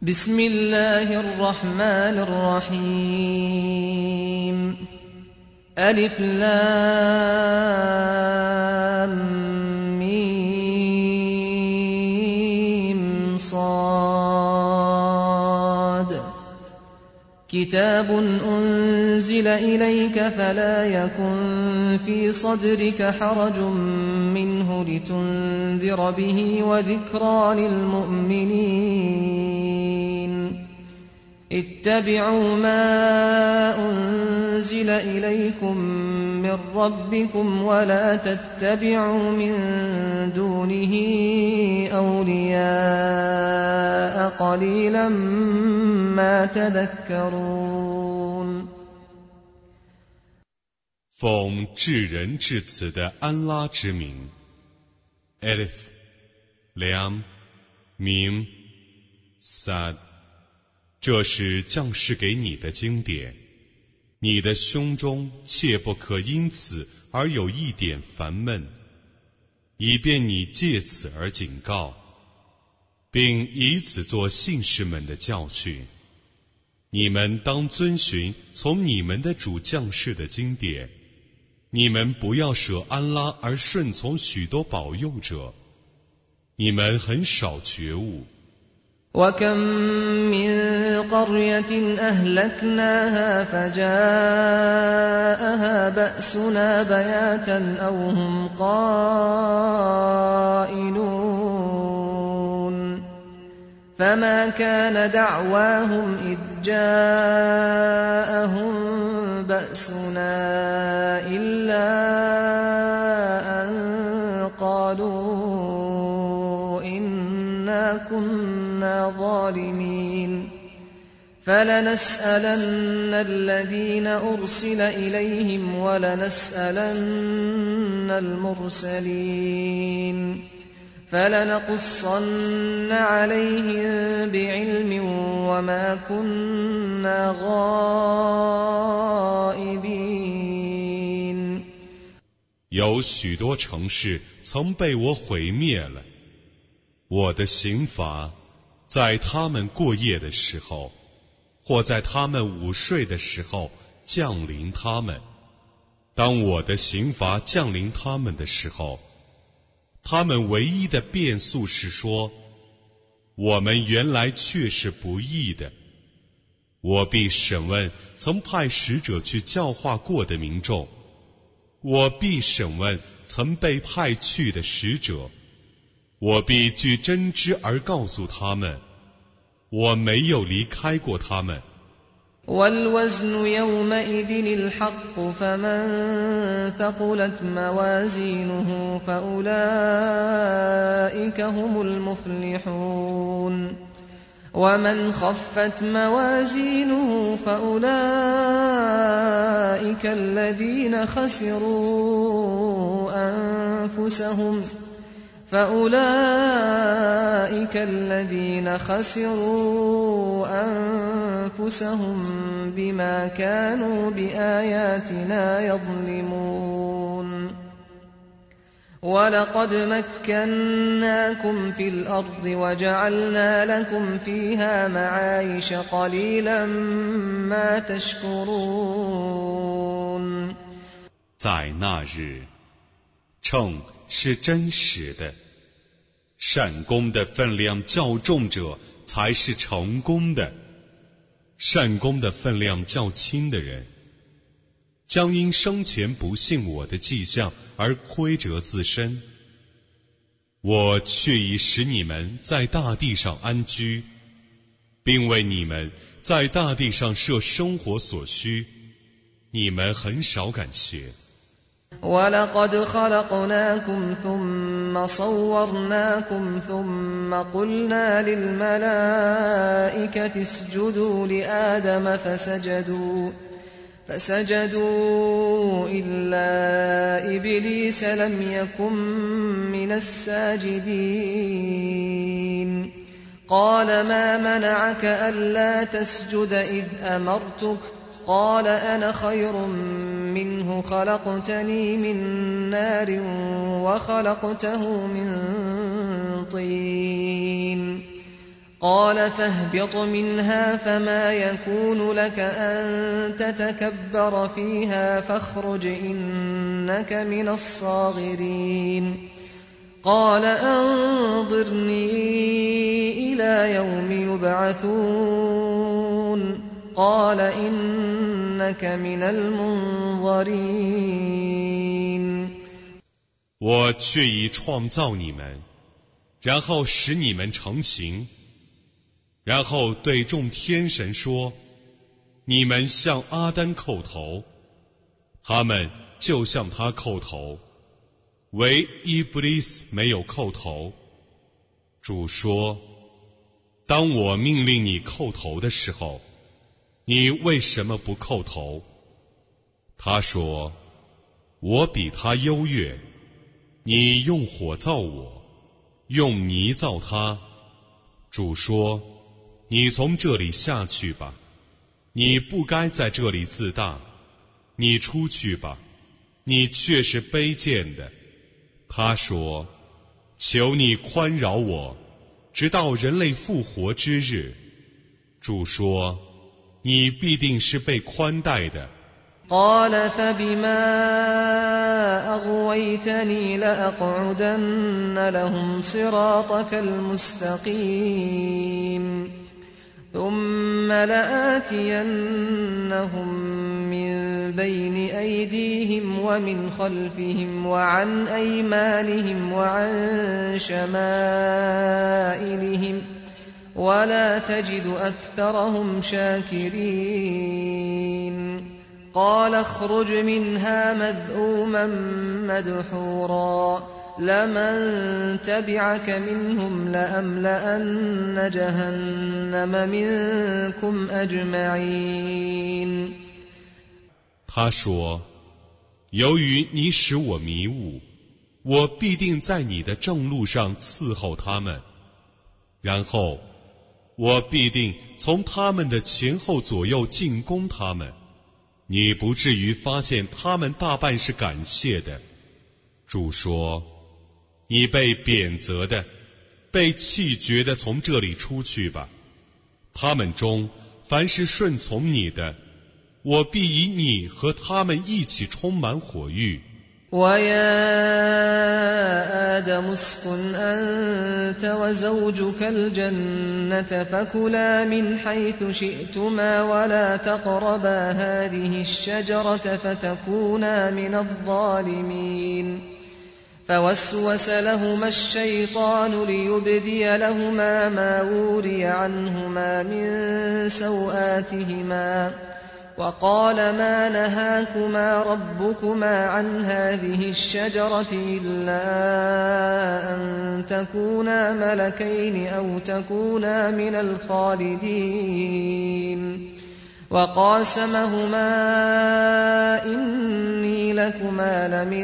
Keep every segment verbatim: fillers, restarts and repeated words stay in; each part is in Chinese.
بسم الله الرحمن الرحيم ألف لام ميم صاد كتاب أنزل إليك فلا يكن في صدرك حرج منه لتنذر به وذكرى للمؤمنين اتبعوا ما أنزل إليكم من ربكم ولا تتبعوا من دونه أولياء قليلا ما تذكرون 奉至仁至慈的安拉之名 Alif Lam Mim Sad， 这是降世给你的经典，你的胸中切不可因此而有一点烦闷，以便你借此而警告，并以此做信士们的教训。你们当遵循从你们的主降世的经典，你们不要舍安拉而顺从许多保佑者，你们很少觉悟。 وكم من قرية أهلكناها فجاءها بأسنا بياتا أو هم قائلون فما كان دعواهم إذ جاءهم بأسنا إلا أن قالوا إنا كنا ظالمين فلنسألن الذين أرسل إليهم ولنسألن المرسلين فلنقصن عليهم بعلم وما كنا غائبين 有许多城市曾被我毁灭了，我的刑罚在他们过夜的时候，或在他们午睡的时候降临他们。当我的刑罚降临他们的时候，他们唯一的辩诉是说，我们原来确是不义的。我必审问曾派使者去教化过的民众，我必审问曾被派去的使者，我必据真知而告诉他们，我没有离开过他们。 والوزن يومئذ الحق فمن ثقلت موازينه فأولئك هم المفلحون ومن خفت موازينه فأولئك الذين خسروا أنفسهم فأولئك الذين خسروا أنفسهم بما كانوا بآياتنا يظلمون ولقد مكناكم في الأرض وجعلنا لكم فيها معايش قليلا ما تشكرون 在那日，秤是真实的，善功的分量较重者才是成功的，善功的分量较轻的人，将因生前不信我的迹象而亏折自身。我却已使你们在大地上安居，并为你们在大地上设生活所需，你们很少感谢。 ولقد خلقناكم ثم صورناكم ثم قلنا للملائكة اسجدوا لآدم فسجدوا فسجدوا إلا إبليس لم يكن من الساجدين قال ما منعك ألا تسجد إذ أمرتك قال أنا خير منه خلقتني من نار وخلقته من طين قال فاهبط منها فما يكون لك أن تتكبر فيها فاخرج إنك من الصاغرين قال أنظرني إلى يوم يبعثون قال إنك من المنظرين 我却已创造你们，然后使你们成形，然后对众天神说：你们向阿丹叩头，他们就向他叩头，唯伊布利斯没有叩头。主说：当我命令你叩头的时候，你为什么不叩头？他说：我比他优越，你用火造我，用泥造他。主说：你从这里下去吧，你不该在这里自大，你出去吧，你却是卑贱的。他说：求你宽饶我，直到人类复活之日。主说：你必定是被宽待的。 قال فبما أغويتني لأقعدن لهم صراطك المستقيم ثم لآتينهم من بين أيديهم ومن خلفهم وعن أيمانهم وعن شمائلهم ولا تجد أكثرهم شاكرين قال اخرج منها مذءوما مدحورا لمن تبعك منهم لأملأن جهنم منكم أجمعين 他说：由于你使我迷雾，我必定在你的正路上伺候他们，然后我必定从他们的前后左右进攻他们，你不至于发现他们大半是感谢的。主说：你被贬责的，被弃绝的从这里出去吧。他们中凡是顺从你的，我必以你和他们一起充满火狱。 وَيَا آدَمُ اسْكُنْ أَنْتَ وَزَوْجُكَ الْجَنَّةَ فَكُلَا مِنْ حَيْثُ شِئْتُمَا وَلَا تَقْرَبَا هَذِهِ الشَّجَرَةَ فَتَكُونَا مِنَ الظَّالِمِينَ فَوَسْوَسَ لَهُمَا الشَّيْطَانُ لِيُبْدِيَ لَهُمَا مَا وُورِيَ عَنْهُمَا مِنْ سَوْآتِهِمَا وقال ما نهاكما ربكما عن هذه الشجرة إلا أن تكونا ملكين أو تكونا من الخالدين وقاسمهما إني لكما لمن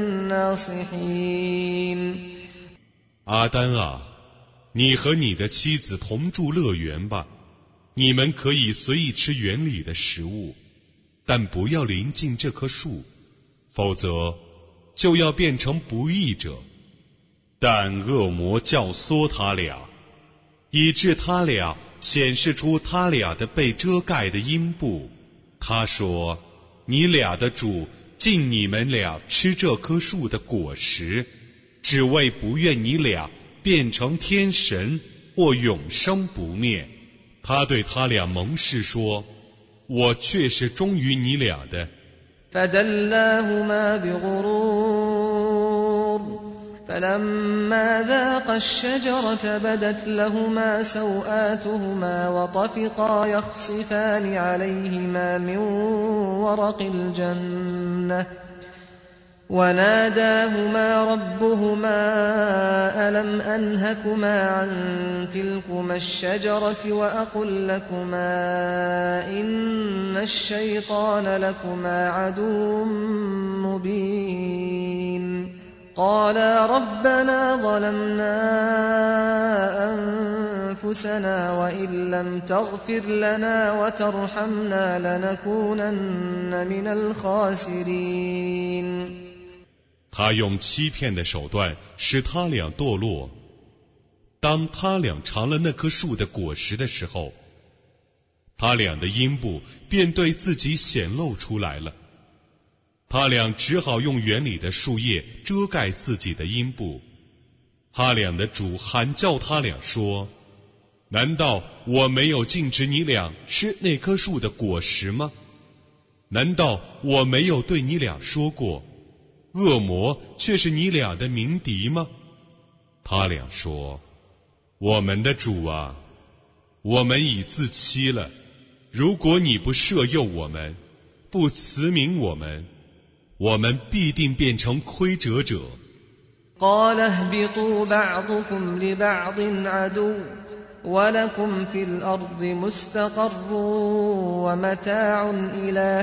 الناصحين 阿丹啊，你和你的妻子同住乐园吧，你们可以随意吃园里的食物，但不要临近这棵树，否则就要变成不义者。但恶魔教唆他俩，以致他俩显示出他俩的被遮盖的阴部。他说：你俩的主禁你们俩吃这棵树的果实，只为不愿你俩变成天神或永生不灭。他对他俩盟誓说：我却是忠于你俩的。 فدلاهما بغرور فلما ذاقا الشجرة بدت لهما سوآتهما وطفقا يخصفان عليهما من ورق الجنة وناداهما ربهما ألم أنهكما عن تلكما الشجرة وأقل لكما إن الشيطان لكما عدو مبين قالا ربنا ظلمنا أنفسنا وإن لم تغفر لنا وترحمنا لنكونن من الخاسرين他用欺骗的手段使他俩堕落， 当他俩尝了那棵树的果实的时候，他俩的阴部便对自己显露出来了。他俩只好用园里的树叶遮盖自己的阴部。他俩的主喊叫他俩说：难道我没有禁止你俩吃那棵树的果实吗？难道我没有对你俩说过，恶魔却是你俩的鸣笛吗？他俩说：我们的主啊，我们已自欺了，如果你不赦宥我们，不慈悯我们，我们必定变成亏折者。 قال اهبطوا بعضكم لبعض عدو ولكم في الأرض مستقر ومتاع إلى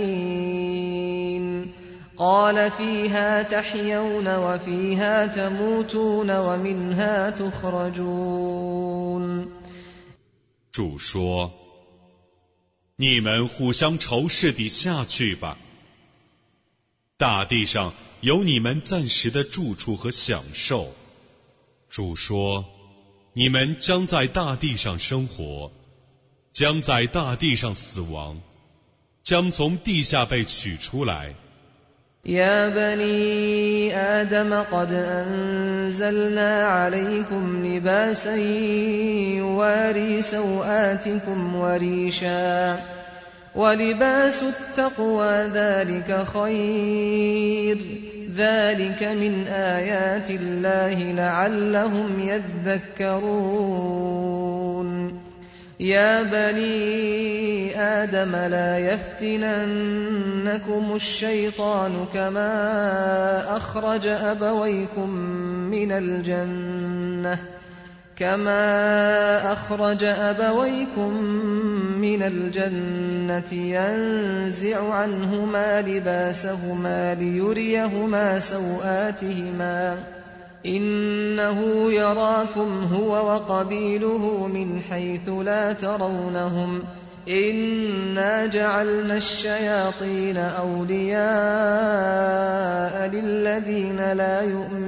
حين قال فيها تحيون وفيها تموتون ومنها تخرجون。 主说：你们互相仇视地下去吧，大地上有你们暂时的住处和享受。主说：你们将在大地上生活，将在大地上死亡，将从地下被取出来。 يا بني آدم قد أنزلنا عليكم لباسا يواري سوآتكم وريشا ولباس التقوى ذلك خير ذلك من آيات الله لعلهم يذكرون يا بني آدم لا يفتننكم الشيطان كما أخرج أبويكم من الجنة كما أخرج أبويكم من الجنة ينزع عنهما لباسهما ليريهما سوآتهما إنه يراكم هو وقبيله من حيث لا ترونهم إنا جعلنا الشياطين أولياء للذين لا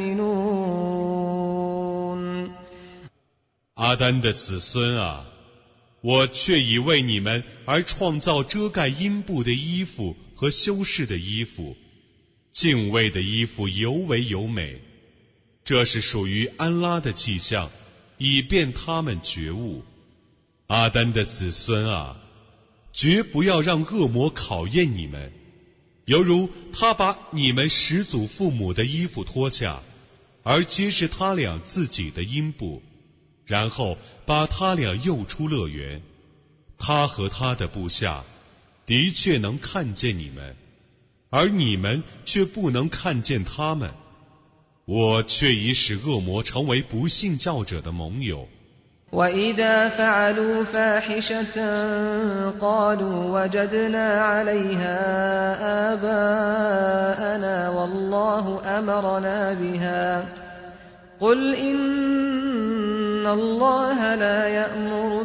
يؤمنون。 阿丹的子孙啊，我却已为你们而创造遮盖阴部的衣服和修饰的衣服，敬畏的衣服尤为优美，这是属于安拉的迹象，以便他们觉悟。阿丹的子孙啊，绝不要让恶魔考验你们，犹如他把你们始祖父母的衣服脱下，而揭示他俩自己的阴部，然后把他俩诱出乐园。他和他的部下的确能看见你们，而你们却不能看见他们。我却已使恶魔成为不信教者的盟友。 وَإِذَا فَعَلُوا فَاحِشَةً قَالُوا وَجَدْنَا عَلَيْهَا آبَاءَنَا وَاللَّهُ أَمَرَنَا بِهَا قُلْ إِنَّ اللَّهَ لَا يَأْمُرُ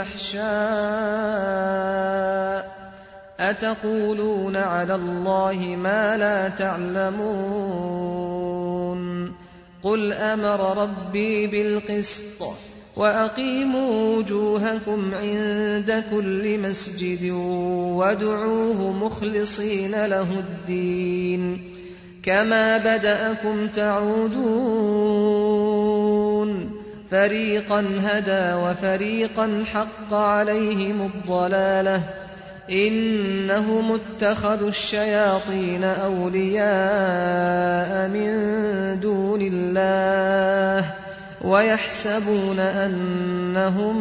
بِالْفَحْشَاءِ أَتَقُولُونَ عَلَى اللَّهِ مَا لَا تَعْلَمُونَ قُلْ أَمَرَ رَبِّي بِالْقِسْطِ وَأَقِيمُوا وُجُوهَكُمْ عِندَ كُلِّ مَسْجِدٍ وَادْعُوهُ مُخْلِصِينَ لَهُ الدِّينَ كَمَا بَدَأَكُمْ تَعُودُونَ فَرِيقًا هَدَى وَفَرِيقًا حَقَّ عَلَيْهِمُ الضَّلَالَةُ إِنَّهُمُ اتَّخَذُوا الشَّيَاطِينَ أَوْلِيَاءَ مِن دُونِ اللَّهِ وَيَحْسَبُونَ أَنَّهُمْ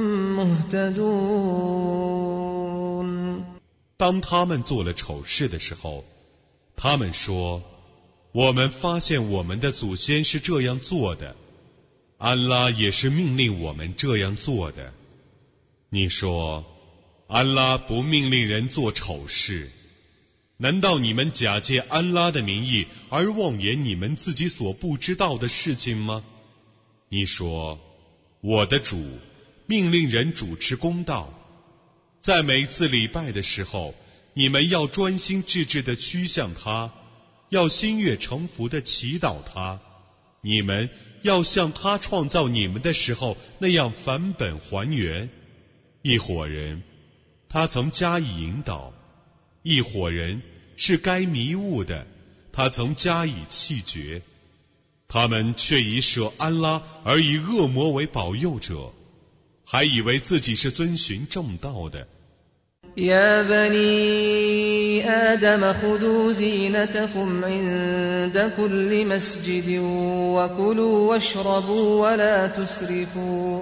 مُهْتَدُونَ。 当他们做了丑事的时候，他们说：我们发现我们的祖先是这样做的，安拉也是命令我们这样做的。你说安拉不命令人做丑事，难道你们假借安拉的名义而妄言你们自己所不知道的事情吗？你说我的主命令人主持公道，在每次礼拜的时候，你们要专心致志地趋向他，要心悦诚服地祈祷他， 你们要像他创造你们的时候那样返本还原。一伙人，他曾加以引导；一伙人是该迷雾的，他曾加以弃绝。他们却以舍安拉而以恶魔为保佑者，还以为自己是遵循正道的。 يا بني آدم خذوا زينتكم عند كل مسجد وكلوا واشربوا ولا تسرفوا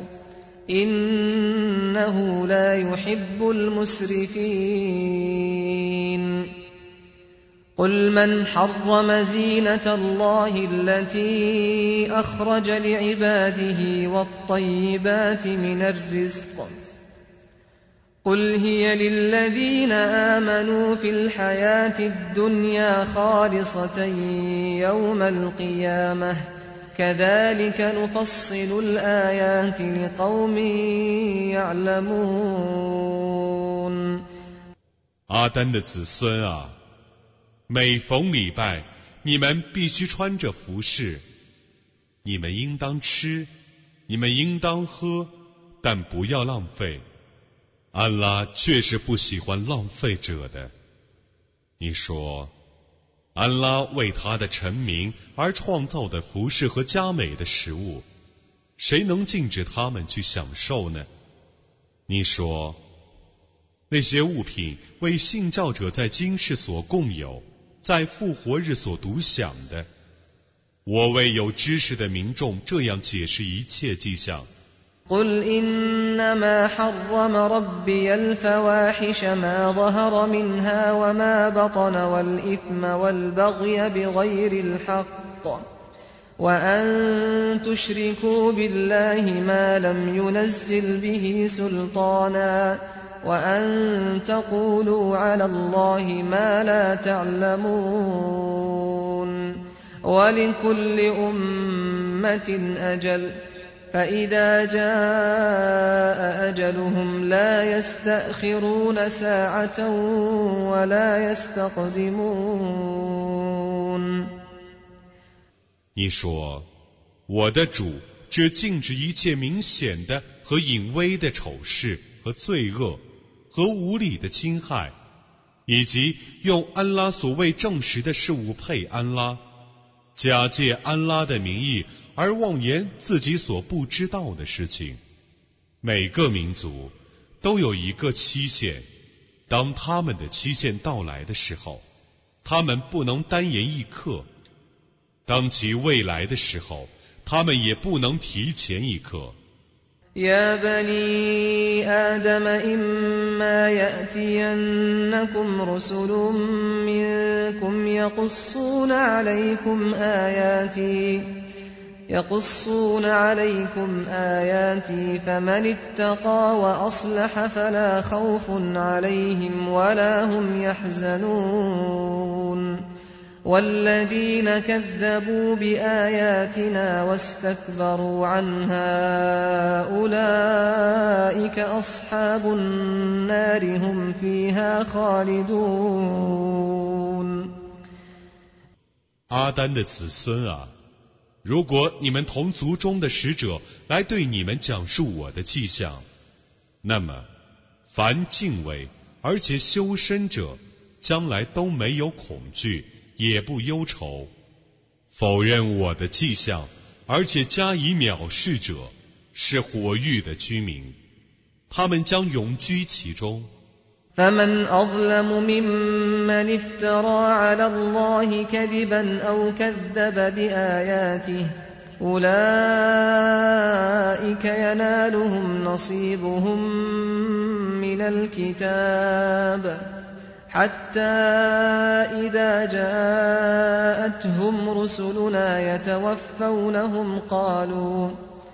إنه لا يحب المسرفين قل من حرم زينة الله التي أخرج لعباده والطيبات من الرزق قل هي للذين آمنوا في الحياة الدنيا خالصة يوم القيامة كذلك نفصل الآيات لقوم يعلمون 阿丹的子孙啊，每逢礼拜，你们必须穿着服饰，你们应当吃，你们应当喝，但不要浪费。安拉确实不喜欢浪费者的。你说，安拉为他的臣民而创造的服饰和佳美的食物，谁能禁止他们去享受呢？你说，那些物品为信教者在今世所共有，在复活日所独享的。我为有知识的民众这样解释一切迹象。 قل إنما حرم ربي الفواحش ما ظهر منها وما بطن والإثم والبغي بغير الحق وأن تشركوا بالله ما لم ينزل به سلطانا وأن تقولوا على الله ما لا تعلمون ولكل أمة أجل فإذا جاء أجلهم لا يستأخرون ساعة ولا يستقدمون 你说，我的主只禁止一切明显的和隐微的丑事和罪恶和无理的侵害，以及用安拉所谓证实的事物配安拉，假借安拉的名义而妄言自己所不知道的事情。每个民族都有一个期限，当他们的期限到来的时候，他们不能单言一刻；当其未来的时候，他们也不能提前一刻。 يا بني آدم إما يأتينكم رسل منكم يقصون عليكم آياتي يقصون عليكم آياتي فمن اتقى وأصلح فلا خوف عليهم ولا هم يحزنون والذين كذبوا بآياتنا واستكبروا عنها أولئك أصحاب النار هم فيها خالدون 阿丹的子孙啊，如果你们同族中的使者来对你们讲述我的迹象，那么凡敬畏而且修身者，将来都没有恐惧，也不忧愁。否认我的迹象而且加以藐视者，是火狱的居民，他们将永居其中。 فمن أظلم ممن افترى على الله كذبا أو كذب بآياته أولئك ينالهم نصيبهم من الكتاب حتى إذا جاءتهم رسلنا يتوفونهم قالوا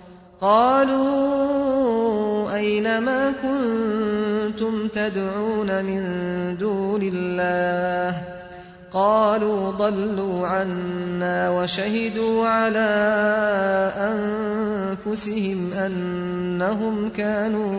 قالوا أين ما كنتم تدعون من دون الله قالوا ضلوا عنا وشهدوا على أنفسهم أنهم كانوا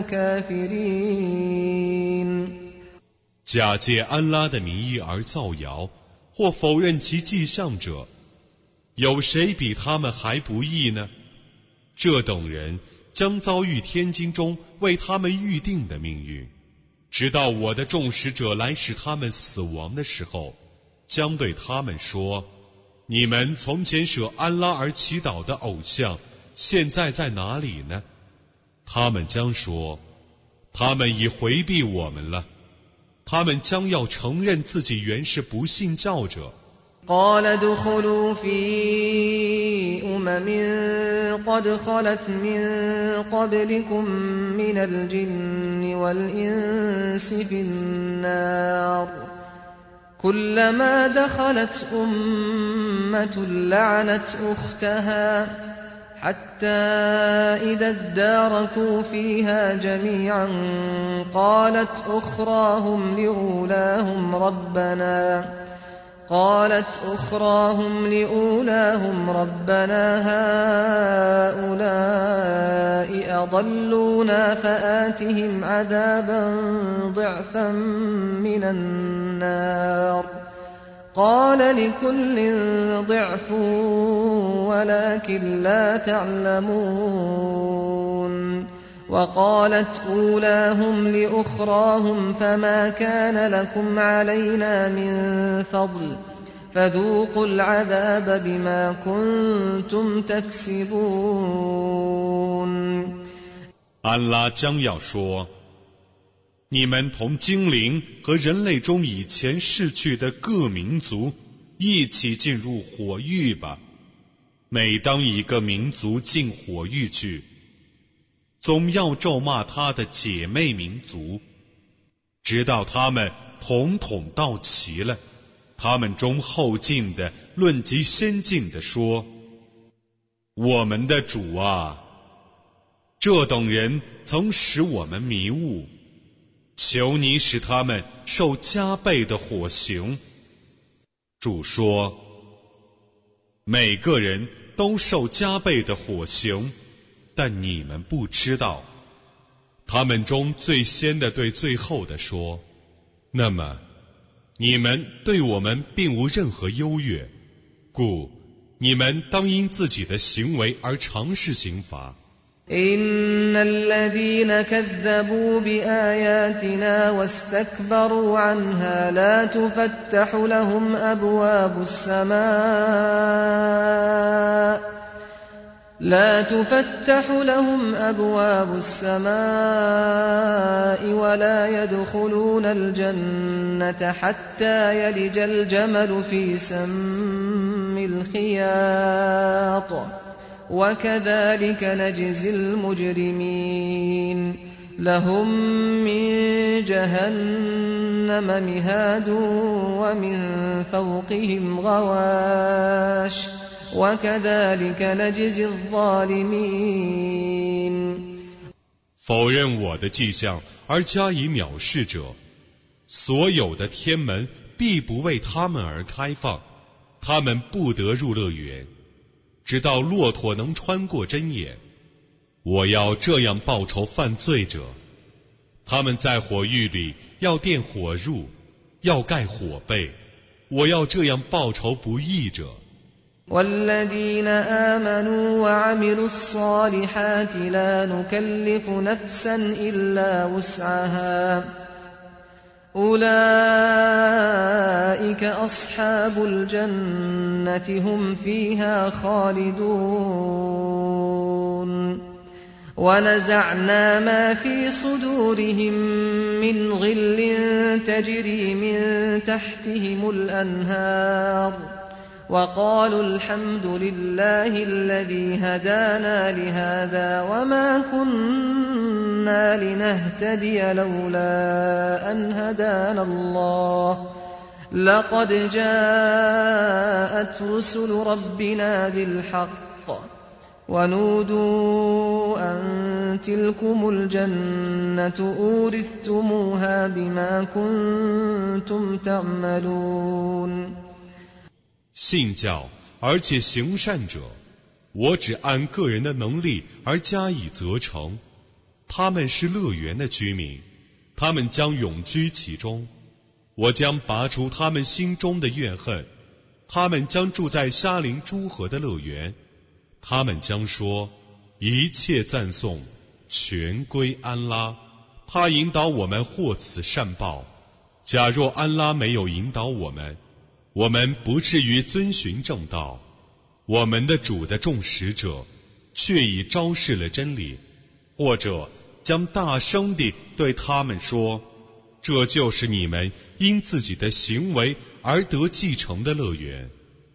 كافرين 假借安拉的名义而造谣或否认其迹象者， 有谁比他们还不义呢？这等人将遭遇天经中为他们预定的命运，直到我的众使者来使他们死亡的时候，将对他们说：你们从前舍安拉而祈祷的偶像，现在在哪里呢？他们将说：他们已回避我们了。他们将要承认自己原是不信教者。 قال ادخلوا في أمم قد خلت من قبلكم من الجن والإنس في النار كلما دخلت أمة لعنت أختها حتى إذا اداركوا فيها جميعا قالت أخراهم لأولاهم ربنا قالت أخراهم لأولاهم ربنا هؤلاء أضلونا فآتهم عذابا ضعفا من النار قال لكل ضعف ولكن لا تعلمون وقالت أولاهم لأخراهم فما كان لكم علينا من فضل فذوقوا العذاب بما كنتم تكسبون 安拉将要说，你们同精灵和人类中以前逝去的各民族一起进入火狱吧。每当一个民族进火狱去，总要咒骂他的姐妹民族，直到他们统统到齐了。他们中后进的论及先进的说：我们的主啊，这等人曾使我们迷雾，求你使他们受加倍的火刑。主说：每个人都受加倍的火刑，但你们不知道。他们中最先的对最后的说：那么你们对我们并无任何优越，故你们当因自己的行为而尝试刑罚。 إن الذين كذبوا بآياتنا واستكبروا عنها لا تفتح لهم أبواب السماء لا تفتح لهم أبواب السماء ولا يدخلون الجنة حتى يلج الجمل في سم الخياط وكذلك نجزي المجرمين لهم من جهنم مهاد ومن فوقهم غواش وكذلك نجزي الظالمين 否认我的迹象而加以藐视者，所有的天门必不为他们而开放，他们不得入乐园，直到骆驼能穿过针眼。我要这样报仇犯罪者，他们在火狱里要垫火褥，要盖火被，我要这样报仇不义者。 والذين آمنوا وعملوا الصالحات لا نكلف نفسا إلا وسعها أولئك أصحاب الجنة هم فيها خالدون ونزعنا ما في صدورهم من غل تجري من تحتهم الأنهار وقالوا الحمد لله الذي هدانا لهذا وما كنا لنهتدي لولا أن هدانا الله لقد جاءت رسل ربنا بالحق ونودوا أن تلكم الجنة أورثتموها بما كنتم تعملون 信教而且行善者，我只按个人的能力而加以责成。他们是乐园的居民，他们将永居其中。我将拔除他们心中的怨恨， 他们将住在沙林诸河的乐园，他们将说：一切赞颂全归安拉，他引导我们获此善报。假若安拉没有引导我们，我们不至于遵循正道。我们的主的众使者却已昭示了真理，或者将大声地对他们说：这就是你们因自己的行为而得继承的乐园。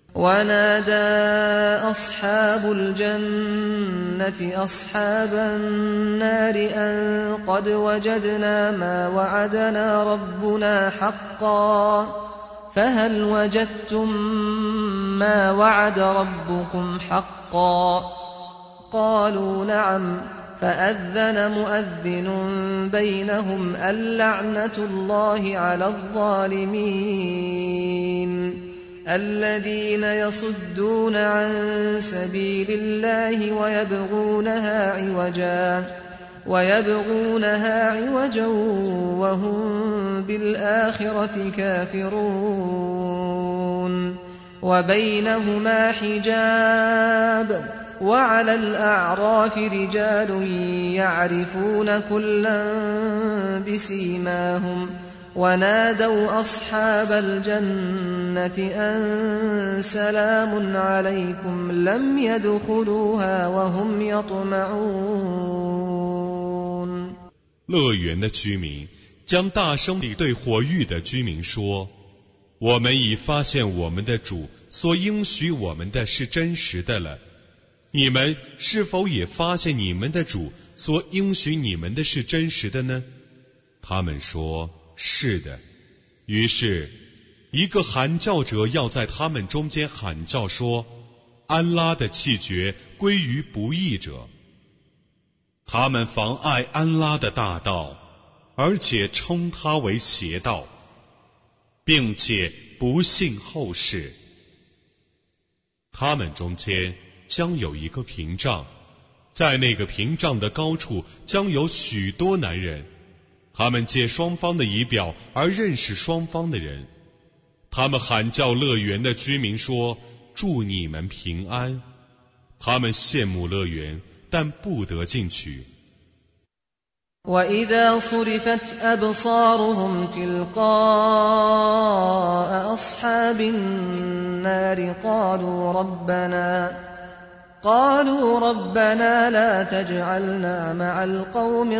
ونادى أصحاب الجنة أصحاب النار أن قد وجدنا ما وعدنا ربنا حقا فهل وجدتم ما وعد ربكم حقا قالوا نعم فأذن مؤذن بينهم اللعنة الله على الظالمين الذين يصدون عن سبيل الله ويبغونها عوجا ويبغونها عوجا وهم بالآخرة كافرون وبينهما حجاب وعلى الأعراف رجال يعرفون كلا بسيماهم ونادوا أصحاب الجنة أن سلام عليكم لم يدخلوها وهم يطمعون 乐园的居民将大声地对火狱的居民说：我们已发现我们的主所应许我们的是真实的了，你们是否也发现你们的主所应许你们的是真实的呢？他们说：是的。于是一个喊叫者要在他们中间喊叫说：安拉的气绝归于不义者。他们妨碍安拉的大道，而且称他为邪道，并且不信后世。他们中间将有一个屏障，在那个屏障的高处将有许多男人，他们借双方的仪表而认识双方的人。他们喊叫乐园的居民说：祝你们平安。他们羡慕乐园，但不得进去。 وإذا صرفت أبصارهم تلقاء أصحاب النار قالوا ربنا قالوا ربنا لا تجعلنا مع القوم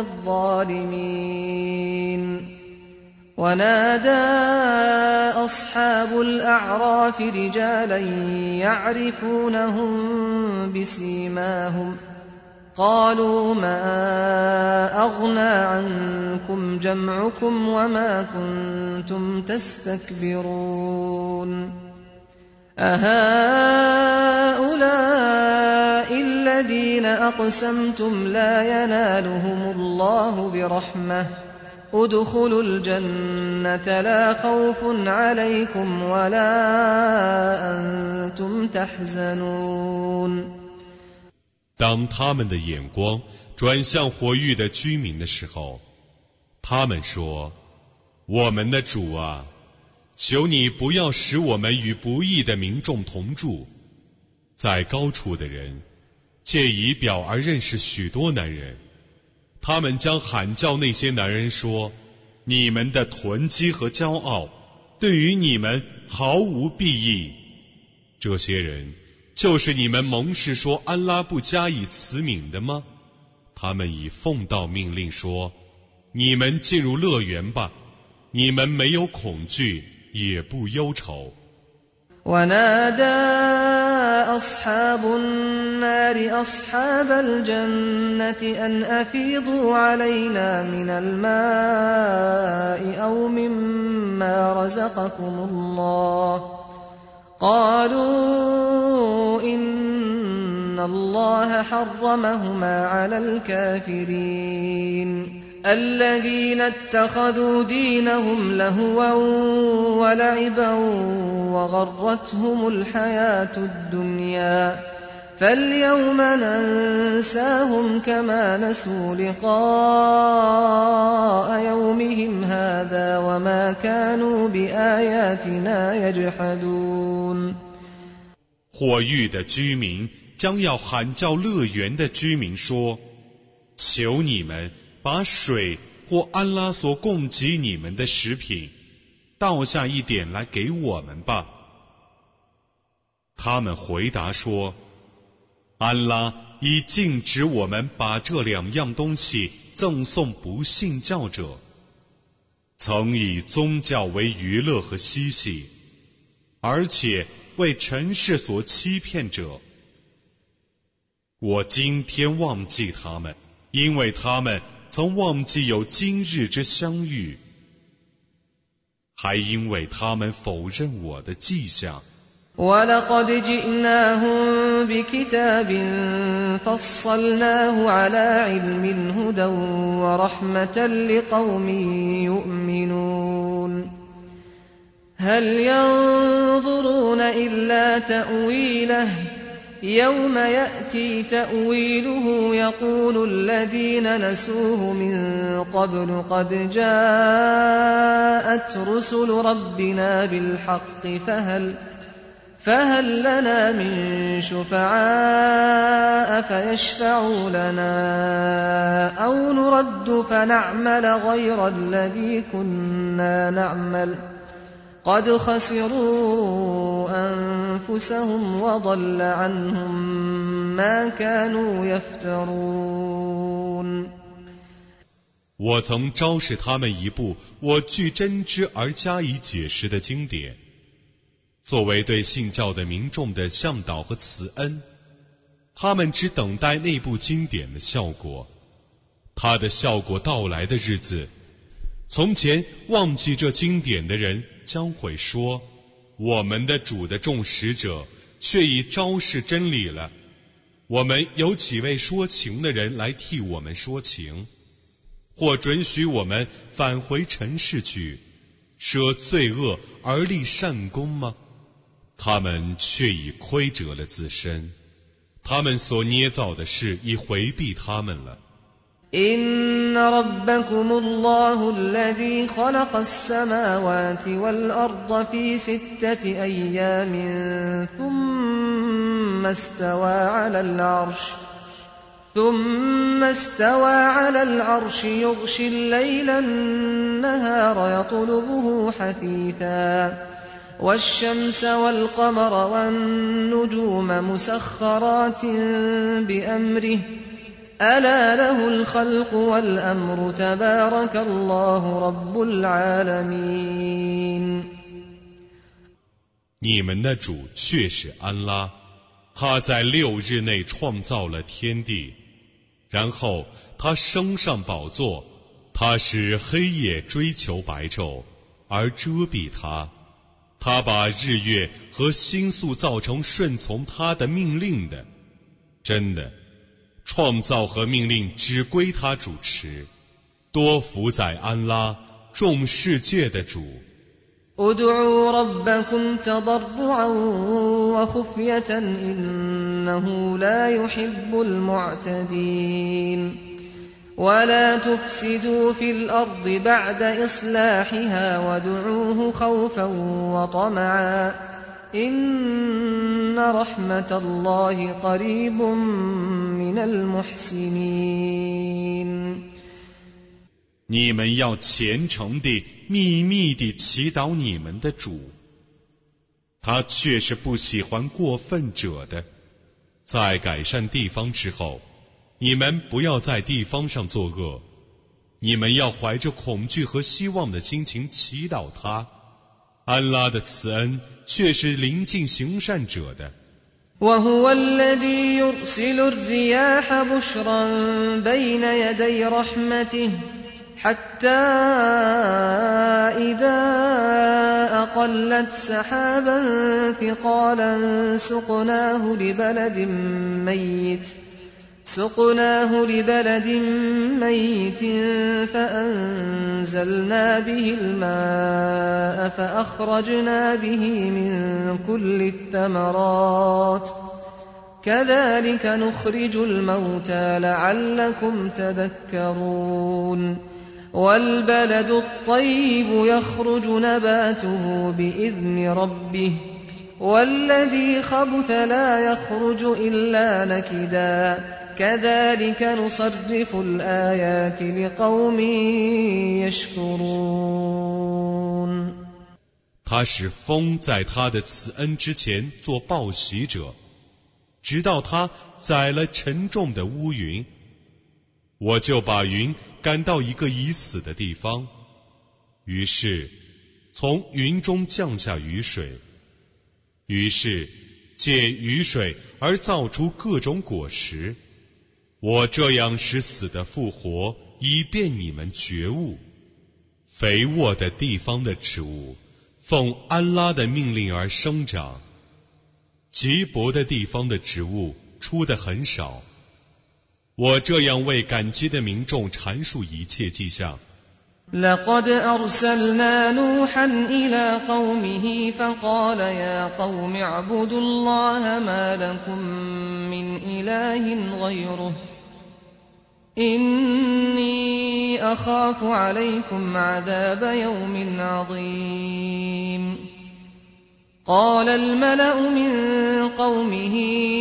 الظالمين ونادى أصحاب الأعراف رجالا يعرفونهم بسيماهم قالوا ما أغنى عنكم جمعكم وما كنتم تستكبرون أهؤلاء الذين أقسمتم لا ينالهم الله برحمة ادخلوا الجنة لا خوف عليكم ولا أنتم تحزنون 当他们的眼光转向火狱的居民的时候，他们说：我们的主啊，求你不要使我们与不义的民众同住。在高处的人借仪表而认识许多男人，他们将喊叫那些男人说：你们的囤积和骄傲对于你们毫无裨益。这些人就是你们盟誓说安拉不加以慈悯的吗？他们已奉到命令说：你们进入乐园吧，你们没有恐惧也不忧愁。 ونادى أصحاب النار أصحاب الجنة أن أفيضوا علينا من الماء أو مما رزقكم الله قالوا إن الله حرمهما على الكافرين الذين اتخذوا دينهم لهوا ولعبا وغرتهم الحياة الدنيا فاليوم ننساهم كما نسوا لقاء يومهم هذا وما كانوا بآياتنا يجحدون 火域的居民将要喊叫乐园的居民说：求你们把水或安拉所供给你们的食品倒下一点来给我们吧。他们回答说：安拉已禁止我们把这两样东西赠送不信教者，曾以宗教为娱乐和嬉戏，而且为尘世所欺骗者。我今天忘记他们，因为他们曾忘记有今日之相遇，还因为他们否认我的迹象。 وَلَقَدْ جِئْنَاهُمْ بِكِتَابٍ فَصَّلْنَاهُ عَلَى عِلْمٍ هُدًى وَرَحْمَةً لِقَوْمٍ يُؤْمِنُونَ هَلْ يَنظُرُونَ إِلَّا تَأْوِيلَهُ يَوْمَ يَأْتِي تَأْوِيلُهُ يَقُولُ الَّذِينَ نَسُوهُ مِن قَبْلُ قَدْ جَاءَتْ رُسُلُ رَبِّنَا بِالْحَقِّ فَهَلْ فهل لنا من شفعاء فيشفعوا لنا أو نرد فنعمل غير الذي كنا نعمل قد خسروا أنفسهم وضل عنهم ما كانوا يفترون。 我曾昭示他们一部我据真知而加以解释的经典，作为对信教的民众的向导和慈恩，他们只等待那部经典的效果。它的效果到来的日子，从前忘记这经典的人将会说：我们的主的众使者却已昭示真理了，我们有几位说情的人来替我们说情，或准许我们返回尘世去，舍罪恶而立善功吗？他们却已亏折了自身，他们所捏造的事已回避他们了。 إن ربكم الله الذي خلق السماوات والأرض في ستة أيام ثم استوى على العرش ثم استوى على العرش يغشي الليل النهار يطلبه حثيثا والشمس والقمر والنجوم مسخرات بأمره ألا له الخلق والأمر تبارك الله رب العالمين。 你们的主确是安拉，他在六日内创造了天地，然后他升上宝座，他使黑夜追求白昼而遮蔽他，他把日月和星宿造成顺从他的命令的。真的，创造和命令只归他主持，多福在安拉，众世界的主。 ادعوا ربكم تضرعا وخفية إنه لا يحب المعتدين ولا تفسدوا في الأرض بعد إصلاحها وادعوه خوفا وطمعا إن رحمة الله قريب من المحسنين。 你们要虔诚地、秘密地祈祷你们的主，他却是不喜欢过分者的。在改善地方之后，你们不要在地方上作恶，你们要怀着恐惧和希望的心情祈祷他。安拉的慈恩却是临近行善者的。 وهو الذي يرسل الرياح بشرا بين يدي رحمته حتى إذا أقلت سحابا ثقالا سقناه لبلد ميت سقناه لبلد ميت فأنزلنا به الماء فأخرجنا به من كل الثمرات كذلك نخرج الموتى لعلكم تذكرون والبلد الطيب يخرج نباته بإذن ربه والذي خبث لا يخرج إلا نكدا كذلك نصرف الآيات لقوم يشكرون。 他使风在他的慈恩之前做报喜者，直到他载了沉重的乌云，我就把云赶到一个已死的地方，于是从云中降下雨水，于是借雨水而造出各种果实。我这样使死的复活，以便你们觉悟。肥沃的地方的植物奉安拉的命令而生长，瘠薄的地方的植物出得很少。我这样为感激的民众阐述一切迹象。 لقد أرسلنا نوحا إلى قومه فقال يا قوم اعبدوا الله ما لكم من إله غيره إني أخاف عليكم عذاب يوم عظيم قال الملأ من قومه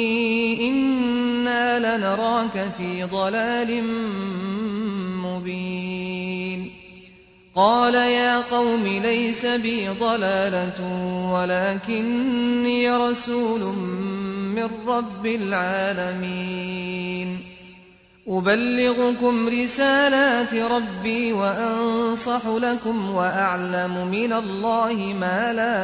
إنا لنراك في ضلال مبين قال يا قوم ليس بي ضلالة ولكني رسول من رب العالمين أبلغكم رسالات ربي وأنصح لكم وأعلم من الله ما لا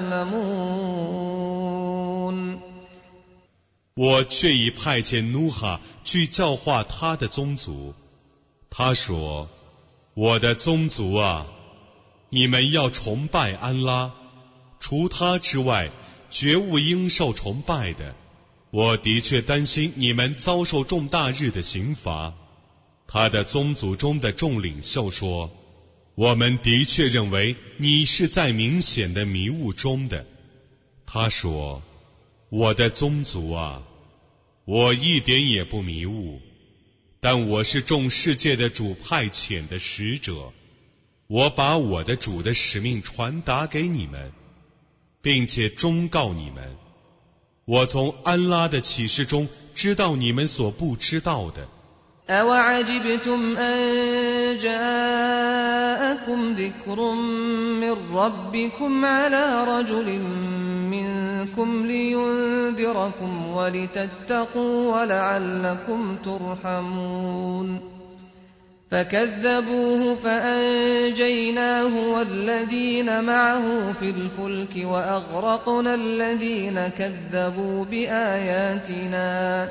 تعلمون。 我却已派遣努哈去教化他的宗族。他说：我的宗族啊，你们要崇拜安拉，除他之外，绝无应受崇拜的。我的确担心你们遭受重大日的刑罚。他的宗族中的众领袖说：我们的确认为你是在明显的迷雾中的。他说：我的宗族啊，我一点也不迷雾，但我是众世界的主派遣的使者，我把我的主的使命传达给你们，并且忠告你们。我从安拉的启示中知道你们所不知道的。 أَوَعَجِبْتُمْ أَنْ جَاءَكُمْ ذِكْرٌ مِّن رَّبِّكُمْ عَلَى رَجُلٍ مِّنكُمْ لِيُنذِرَكُمْ وَلِتَتَّقُوا وَلَعَلَّكُمْ تُرْحَمُونَ فكذبوه فأنجيناه والذين معه في الفلك وأغرقنا الذين كذبوا بآياتنا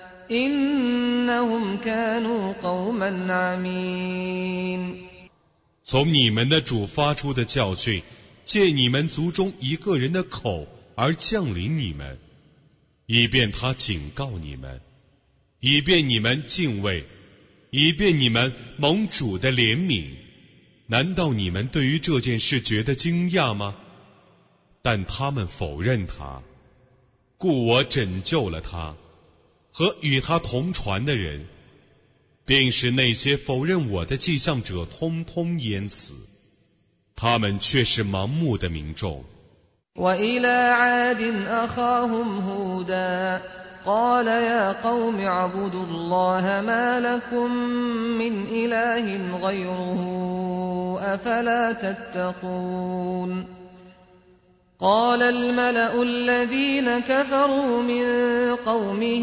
إنهم كانوا قوما عمين。 从你们的主发出的教训，借你们族中一个人的口而降临你们，以便他警告你们，以便你们敬畏，以便你们蒙主的怜悯。难道你们对于这件事觉得惊讶吗？但他们否认他，故我拯救了他和与他同船的人，并使那些否认我的迹象者通通淹死。他们却是盲目的民众。 وإلى عاد أخاهم هودا قال يا قوم اعبدوا الله ما لكم من إله غيره أفلا تتقون قال الملأ الذين كفروا من قومه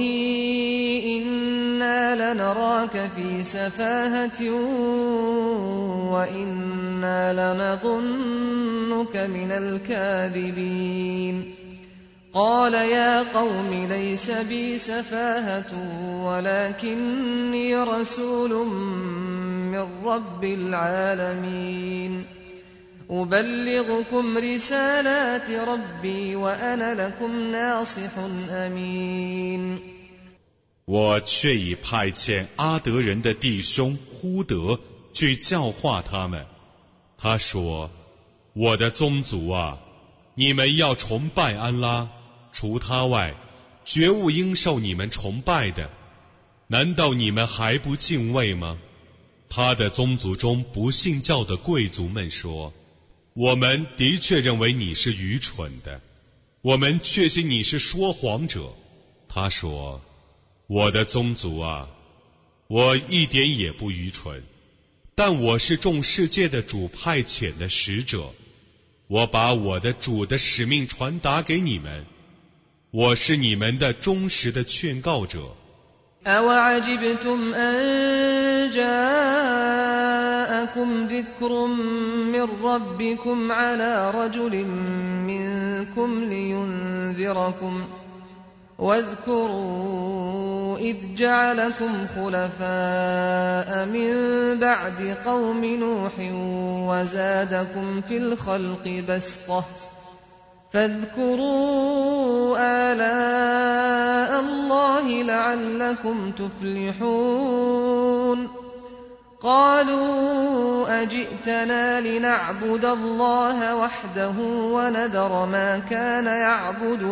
إنا لنراك في سفاهة وإنا لنظنك من الكاذبين قال يا قوم ليس بي سفاهة ولكني رسول من رب العالمين أبلغكم رسالات ربي وأنا لكم ناصح أمين。 我却已派遣阿德人的弟兄呼德去教化他们。他说：我的宗族啊，你们要崇拜安拉，除他外，绝无应受你们崇拜的。难道你们还不敬畏吗？他的宗族中不信教的贵族们说：我们的确认为你是愚蠢的。 我们确信你是说谎者。他说，我的宗族啊，我一点也不愚蠢，但我是众世界的主派遣的使者，我把我的主的使命传达给你们，我是你们的忠实的劝告者。 أَوَعَجِبْتُمْ أَنْ جَاءَكُمْ ذِكْرٌ مِّن رَّبِّكُمْ عَلَىٰ رَجُلٍ مِّنكُمْ لِيُنذِرَكُمْ واذكروا إذ جعلكم خلفاء من بعد قوم نوح وزادكم في الخلق بسطة فاذكروا آلاء الله لعلكم تفلحون قالوا أجئتنا لنعبد الله وحده ونذر ما كان يعبد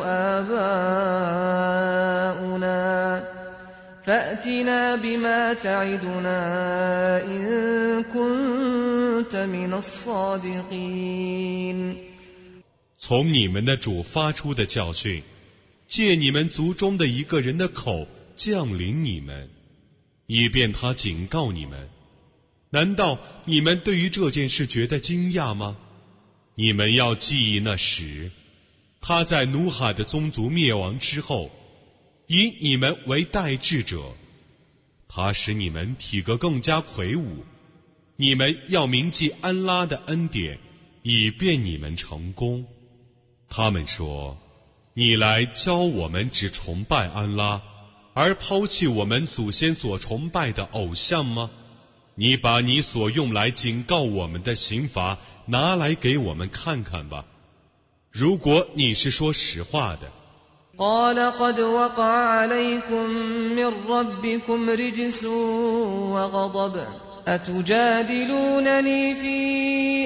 آباؤنا فأتنا بما تعدنا إن كنت من الصادقين。 从你们的主发出的教训，借你们族中的一个人的口降临你们，以便他警告你们。难道你们对于这件事觉得惊讶吗？你们要记忆那时，他在努海的宗族灭亡之后，以你们为代志者，他使你们体格更加魁梧。你们要铭记安拉的恩典，以便你们成功。他们说，你来教我们只崇拜安拉，而抛弃我们祖先所崇拜的偶像吗？你把你所用来警告我们的刑罚拿来给我们看看吧，如果你是说实话的。 قال قد وقع عليكم من ربكم رجس وغضب أتجادلونني في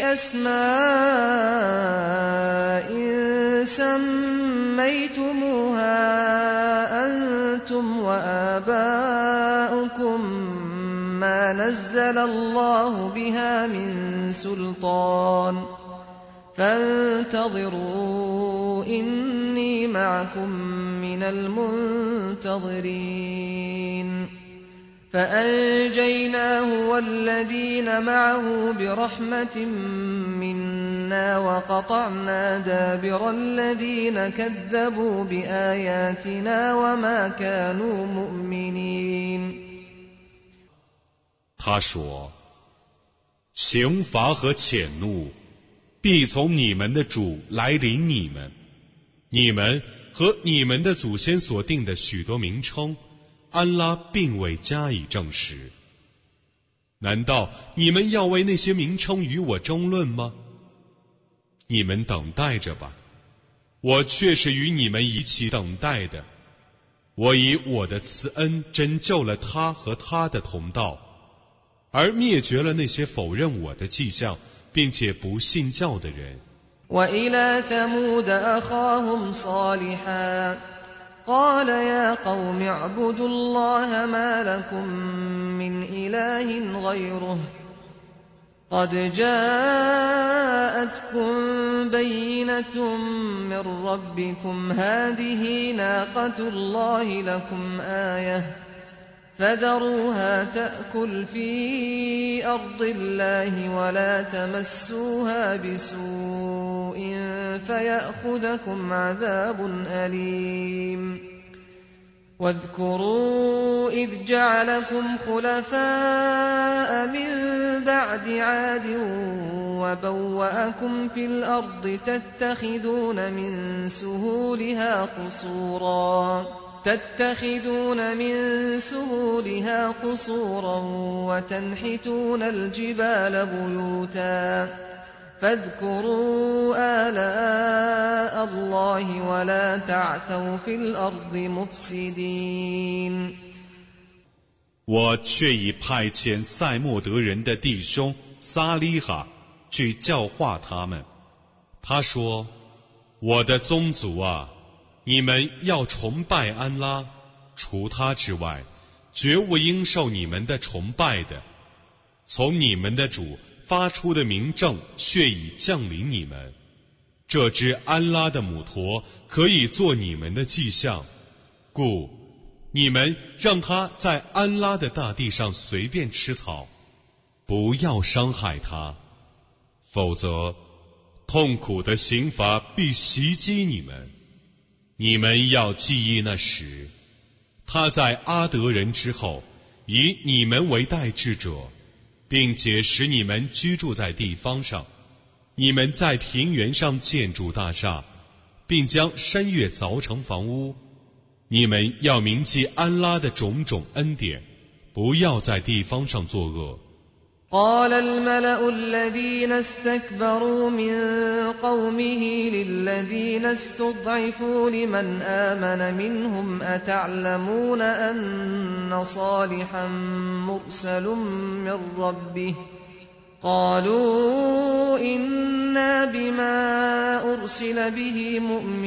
أسماء سميتموها أنتم وآباؤكم ما نزل الله بها من سلطان فانتظروا إني معكم من المنتظرين فأنجيناه والذين معه برحمة منا وقطعنا دابر الذين كذبوا بآياتنا وما كانوا مؤمنين。 他说，刑罚和谴怒必从你们的主来临你们，你们和你们的祖先所定的许多名称，安拉并未加以证实。难道你们要为那些名称与我争论吗？你们等待着吧，我却是与你们一起等待的。我以我的慈恩拯救了他和他的同道，而灭绝了那些否认我的迹象并且不信教的人。 وإلى ثمود أخاهم صالحا قال يا قوم اعبدوا الله ما لكم من إله غيره قد جاءتكم بينة من ربكم هذه ناقة الله لكم آية فذروها تأكل في أرض الله ولا تمسوها بسوء فيأخذكم عذاب أليم واذكروا إذ جعلكم خلفاء من بعد عاد وبوأكم في الأرض تتخذون من سهولها قصورا تتخذون من سهولها قصورا وتنحتون الجبال بيوتا فاذكروا آلاء الله ولا تعثوا في الأرض مفسدين。 我却已派遣塞莫德人的弟兄撒利哈去教化他们。他说，我的宗族啊，你们要崇拜安拉，除他之外，绝无应受你们的崇拜的。从你们的主发出的明证却已降临你们， 这只安拉的母驼可以做你们的迹象，故你们让它在安拉的大地上随便吃草，不要伤害它，否则痛苦的刑罚必袭击你们。你们要记忆那时，他在阿德人之后以你们为代志者，并且使你们居住在地方上，你们在平原上建筑大厦，并将山岳凿成房屋。你们要铭记安拉的种种恩典，不要在地方上作恶。 قال الملأ الذين استكبروا من قومه للذين استضعفوا لمن آمن منهم أتعلمون أن صالحا مرسل من ربه قالوا إنا بما أرسل به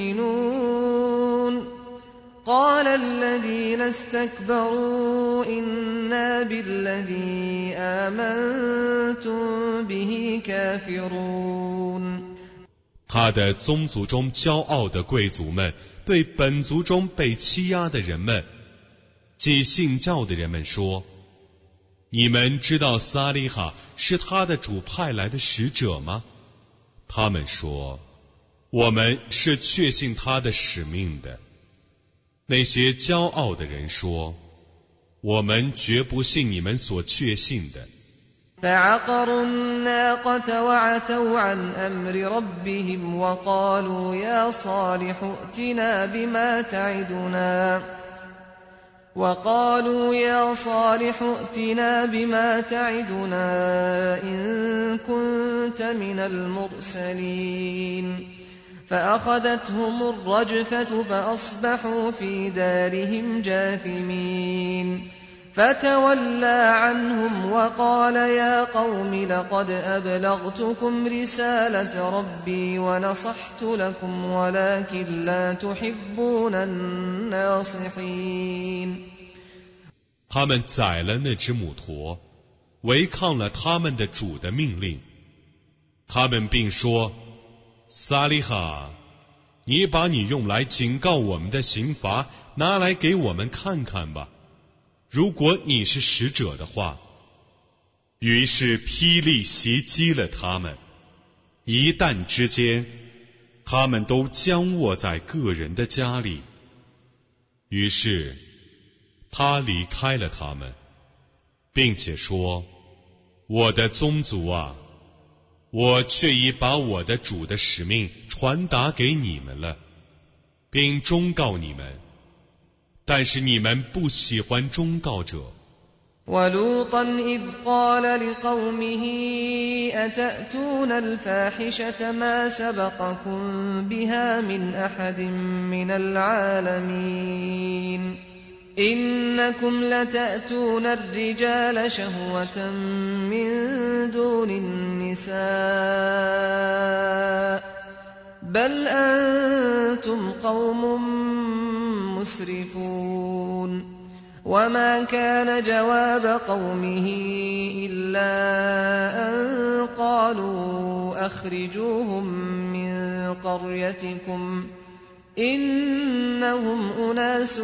مؤمنون قال الذين استكبروا إنا بالذي آمنتم به كافرون。 他的宗族中骄傲的贵族们对本族中被欺压的人们，即信教的人们说：你们知道撒利哈是他的主派来的使者吗？他们说：我们是确信他的使命的。那些骄傲的人说：我们绝不信你们所确信的。 فعقروا الناقة وعتوا عن أمر ربهم وقالوا يا صالح ائتنا بما تعدنا وقالوا يا صالح ائتنا بما تعدنا إن كنت من المرسلين فأخذتهم الرجفة فأصبحوا في دارهم جاثمين فتولى عنهم وقال يا قوم لقد أبلغتكم رسالة ربي ونصحت لكم ولكن لا تحبون الناصحين。 他们宰了那只母驼，违抗了他们的主的命令。他们并说：撒利哈，你把你用来警告我们的刑罚拿来给我们看看吧，如果你是使者的话。于是霹雳袭击了他们，一旦之间，他们都僵卧在个人的家里。于是他离开了他们，并且说：我的宗族啊，我却已把我的主的使命传达给你们了，并忠告你们，但是你们不喜欢忠告者。 وَلُوطًا إِذْ قَالَ لِقَوْمِهِ أَتَأْتُونَ الْفَاحِشَةَ مَا سَبَقَكُم بِهَا مِنْ أَحَدٍ مِّنَ الْعَالَمِينَ إِنَّكُمْ لَتَأْتُونَ الرِّجَالَ شَهْوَةً مِّن دُونِ النِّسَاءِ بَلْ أَنتُمْ قَوْمٌ مُّسْرِفُونَ وما كان جواب قومه إلا أن قالوا أخرجوهم من قريتكم إنهم أناس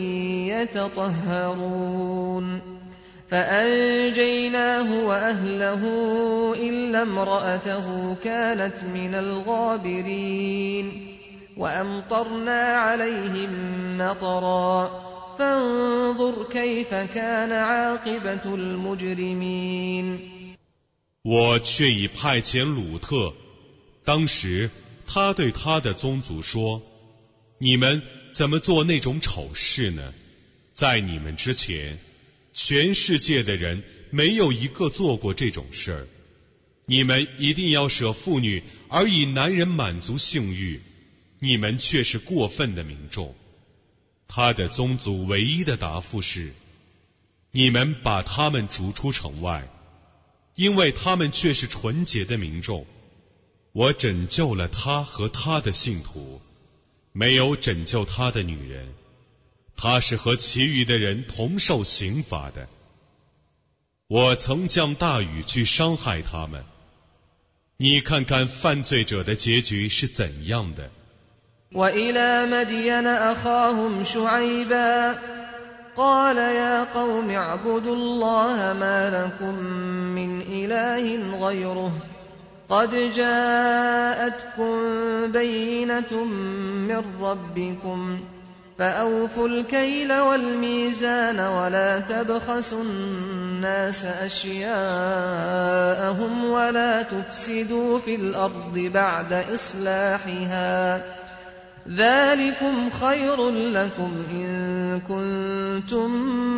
يتطهرون فأنجيناه وأهله إلا امرأته كانت من الغابرين وأمطرنا عليهم مطرا فانظر كيف كان عاقبة المجرمين。 我却已派遣鲁特，当时他对他的宗族说：你们怎么做那种丑事呢？在你们之前，全世界的人没有一个做过这种事儿。你们一定要舍妇女而以男人满足性欲，你们却是过分的民众。他的宗族唯一的答复是：你们把他们逐出城外，因为他们却是纯洁的民众。我拯救了他和他的信徒，没有拯救他的女人，他是和其余的人同受刑罚的。我曾降大雨去伤害他们， 你看看犯罪者的结局是怎样的。 وإلى مدين أخاهم شعيبا قال يا قوم اعبدوا الله ما لكم من إله غيره قد جاءتكم بينة من ربكم فأوفوا الكيل والميزان ولا تبخسوا الناس أشياءهم ولا تفسدوا في الأرض بعد إصلاحها ذلكم خير لكم إن كنتم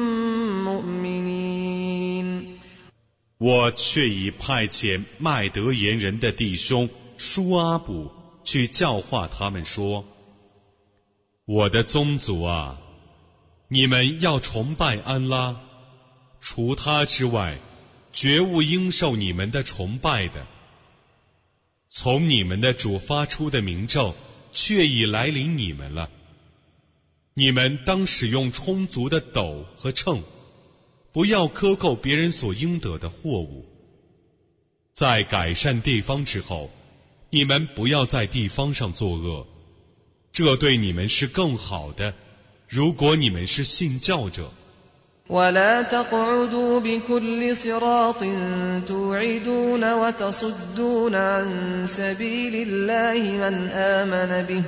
مؤمنين。 我却已派遣麦德言人的弟兄舒阿卜去教化他们说：我的宗族啊，你们要崇拜安拉，除他之外，绝无应受你们的崇拜的。从你们的主发出的明咒却已来临你们了，你们当使用充足的斗和秤，不要克扣别人所应得的货物。在改善地方之后，你们不要在地方上作恶，这对你们是更好的，如果你们是信教者。 ولا تقعدوا بكل صراط توعدون وتصدون عن سبيل الله من آمن به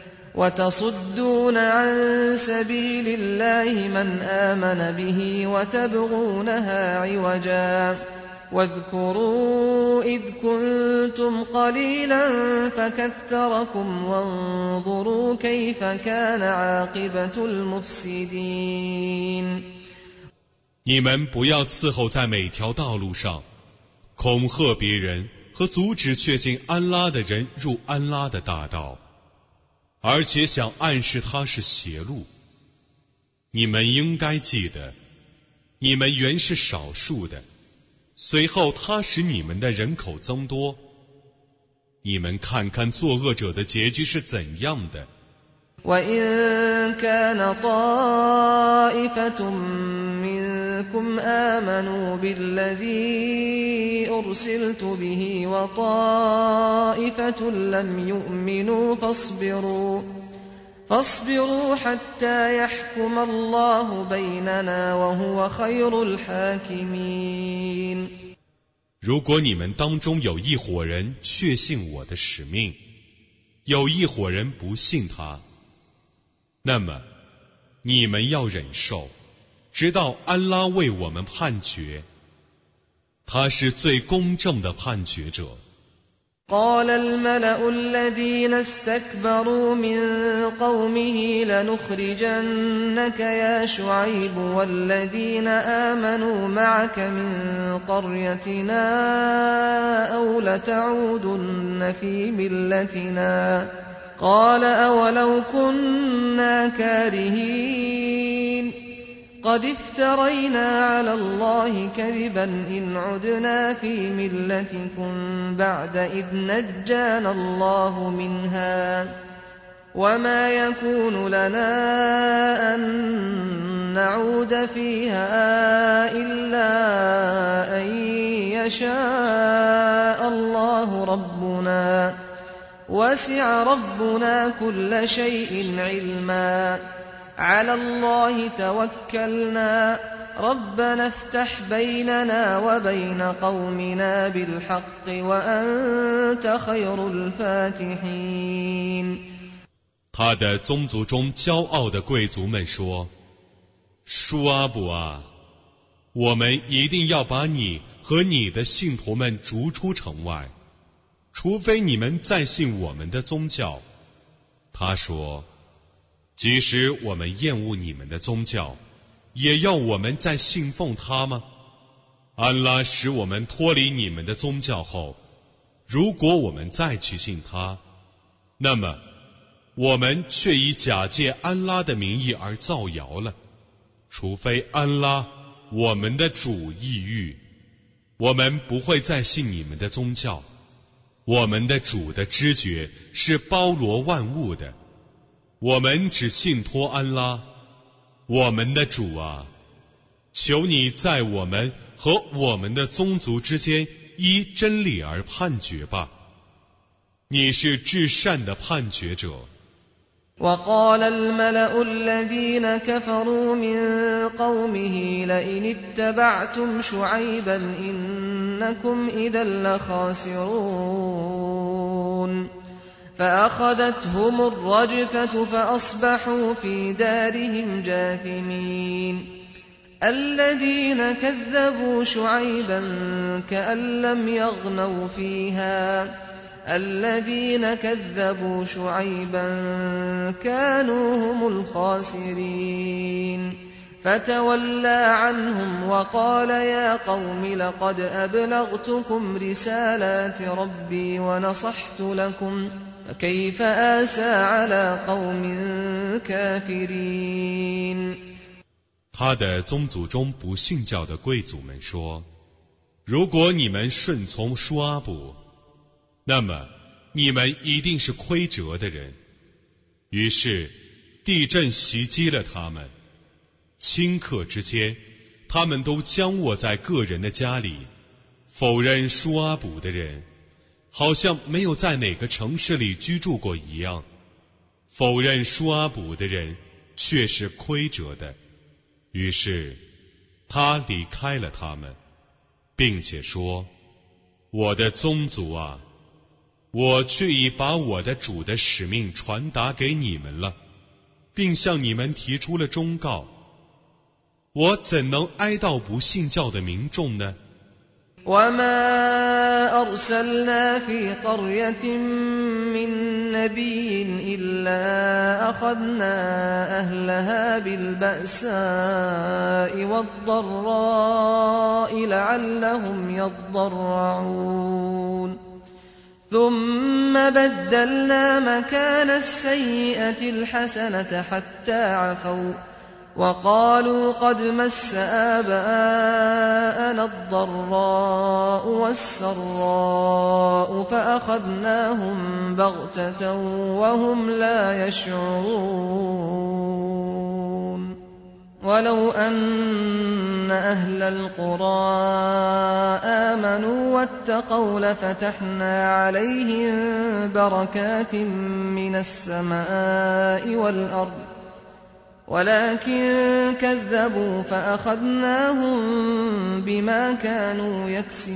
وتصدون عن سبيل الله من آمن به وتبغونها عوجا واذكروا إذ كنتم قليلا فكثركم وانظروا كيف كان عاقبة المفسدين。 你们不要伺候在每条道路上，恐吓别人和阻止确信安拉的人入安拉的大道，而且想暗示他是邪路。你们应该记得，你们原是少数的，随后他使你们的人口增多。你们看看作恶者的结局是怎样的。 وَإِن كَانَ طَائِفَةٌ مِّنكُمْ آمَنُوا بِالَّذِي أُرْسِلْتُ بِهِ وَطَائِفَةٌ لَّمْ يُؤْمِنُوا فاصبروا فاصبروا حتى يحكم الله بيننا وهو خير الحاكمين。 如果你们当中有一伙人确信我的使命，有一伙人不信他，那么你们要忍受，直到安拉为我们判决，他是最公正的判决者。 قال الملأ الذين استكبروا من قومه لنخرجنك يا شعيب والذين آمنوا معك من قريتنا أو لتعودن في ملتنا قال أولو كنا كارهين قد افترينا على الله كذبا إن عدنا في ملتكم بعد إذ نجانا الله منها وما يكون لنا أن نعود فيها إلا أن يشاء الله ربنا وسع ربنا كل شيء علما على الله توكلنا ربنا افتح بيننا وبين قومنا بالحق وأنت خير الفاتحين。 他的宗族中骄傲的贵族们说：舒阿卜啊，我们一定要把你和你的信徒们逐出城外，除非你们再信我们的宗教。他说：即使我们厌恶你们的宗教，也要我们再信奉他吗？安拉使我们脱离你们的宗教后，如果我们再去信他，那么我们却以假借安拉的名义而造谣了。除非安拉我们的主抑郁，我们不会再信你们的宗教。我们的主的知觉是包罗万物的，我们只信托安拉。我们的主啊，求你在我们和我们的宗族之间依真理而判决吧，你是至善的判决者。 وقال الملأ الذين كفروا من قومه لئن اتبعتم شعيبا إنكم إذا لخاسرون فأخذتهم الرجفة فأصبحوا في دارهم جاثمين الذين كذبوا شعيبا كأن لم يغنوا فيها الذين كذبوا شعيبا كانوا هم الخاسرين فتولى عنهم وقال يا قوم لقد أبلغتكم رسالات ربي ونصحت لكم فكيف آسى على قوم كافرين。 他的宗族中不信教的贵族们说，如果你们顺从舒阿卜，那么你们一定是亏折的人。于是地震袭击了他们，顷刻之间他们都僵卧在个人的家里。否认舒阿卜的人好像没有在哪个城市里居住过一样，否认舒阿卜的人却是亏折的。于是他离开了他们，并且说，我的宗族啊，我却已把我的主的使命传达给你们了，并向你们提出了忠告，我怎能哀悼不信教的民众呢 وما أرسلنا في قرية من نبي إلا أخذنا أهلها بالبأساء والضراء لعلهم يضرعون ثم بدلنا مكان السيئة الحسنة حتى عفوا وقالوا قد مس آباءنا الضراء والسراء فأخذناهم بغتة وهم لا يشعرون ولو أن أهل القرى آمنوا واتقوا لفتحنا عليهم بركات من السماء والأرض ولكن كذبوا فأخذناهم بما كانوا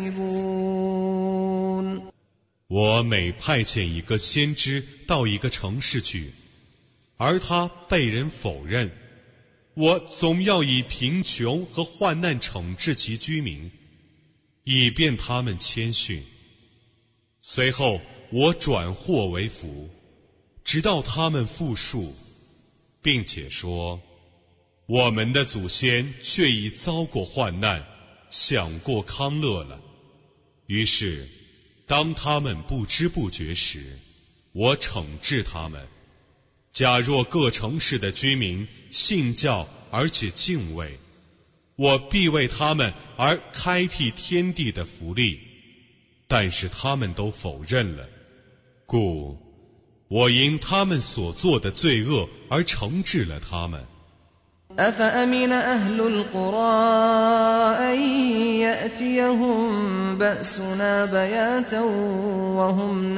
يكسبون。 我每派遣一个先知到一个城市去，而他被人否认，我总要以贫穷和患难惩治其居民，以便他们谦逊。随后我转祸为福，直到他们复述，并且说，我们的祖先却已遭过患难，享过康乐了。于是当他们不知不觉时，我惩治他们。假若各城市的居民信教而且敬畏，我必为他们而开辟天地的福利，但是他们都否认了，故我因他们所做的罪恶而惩治了他们。 أفأمن أهل القرى أن يأتيهم بأسنا بياتا وهم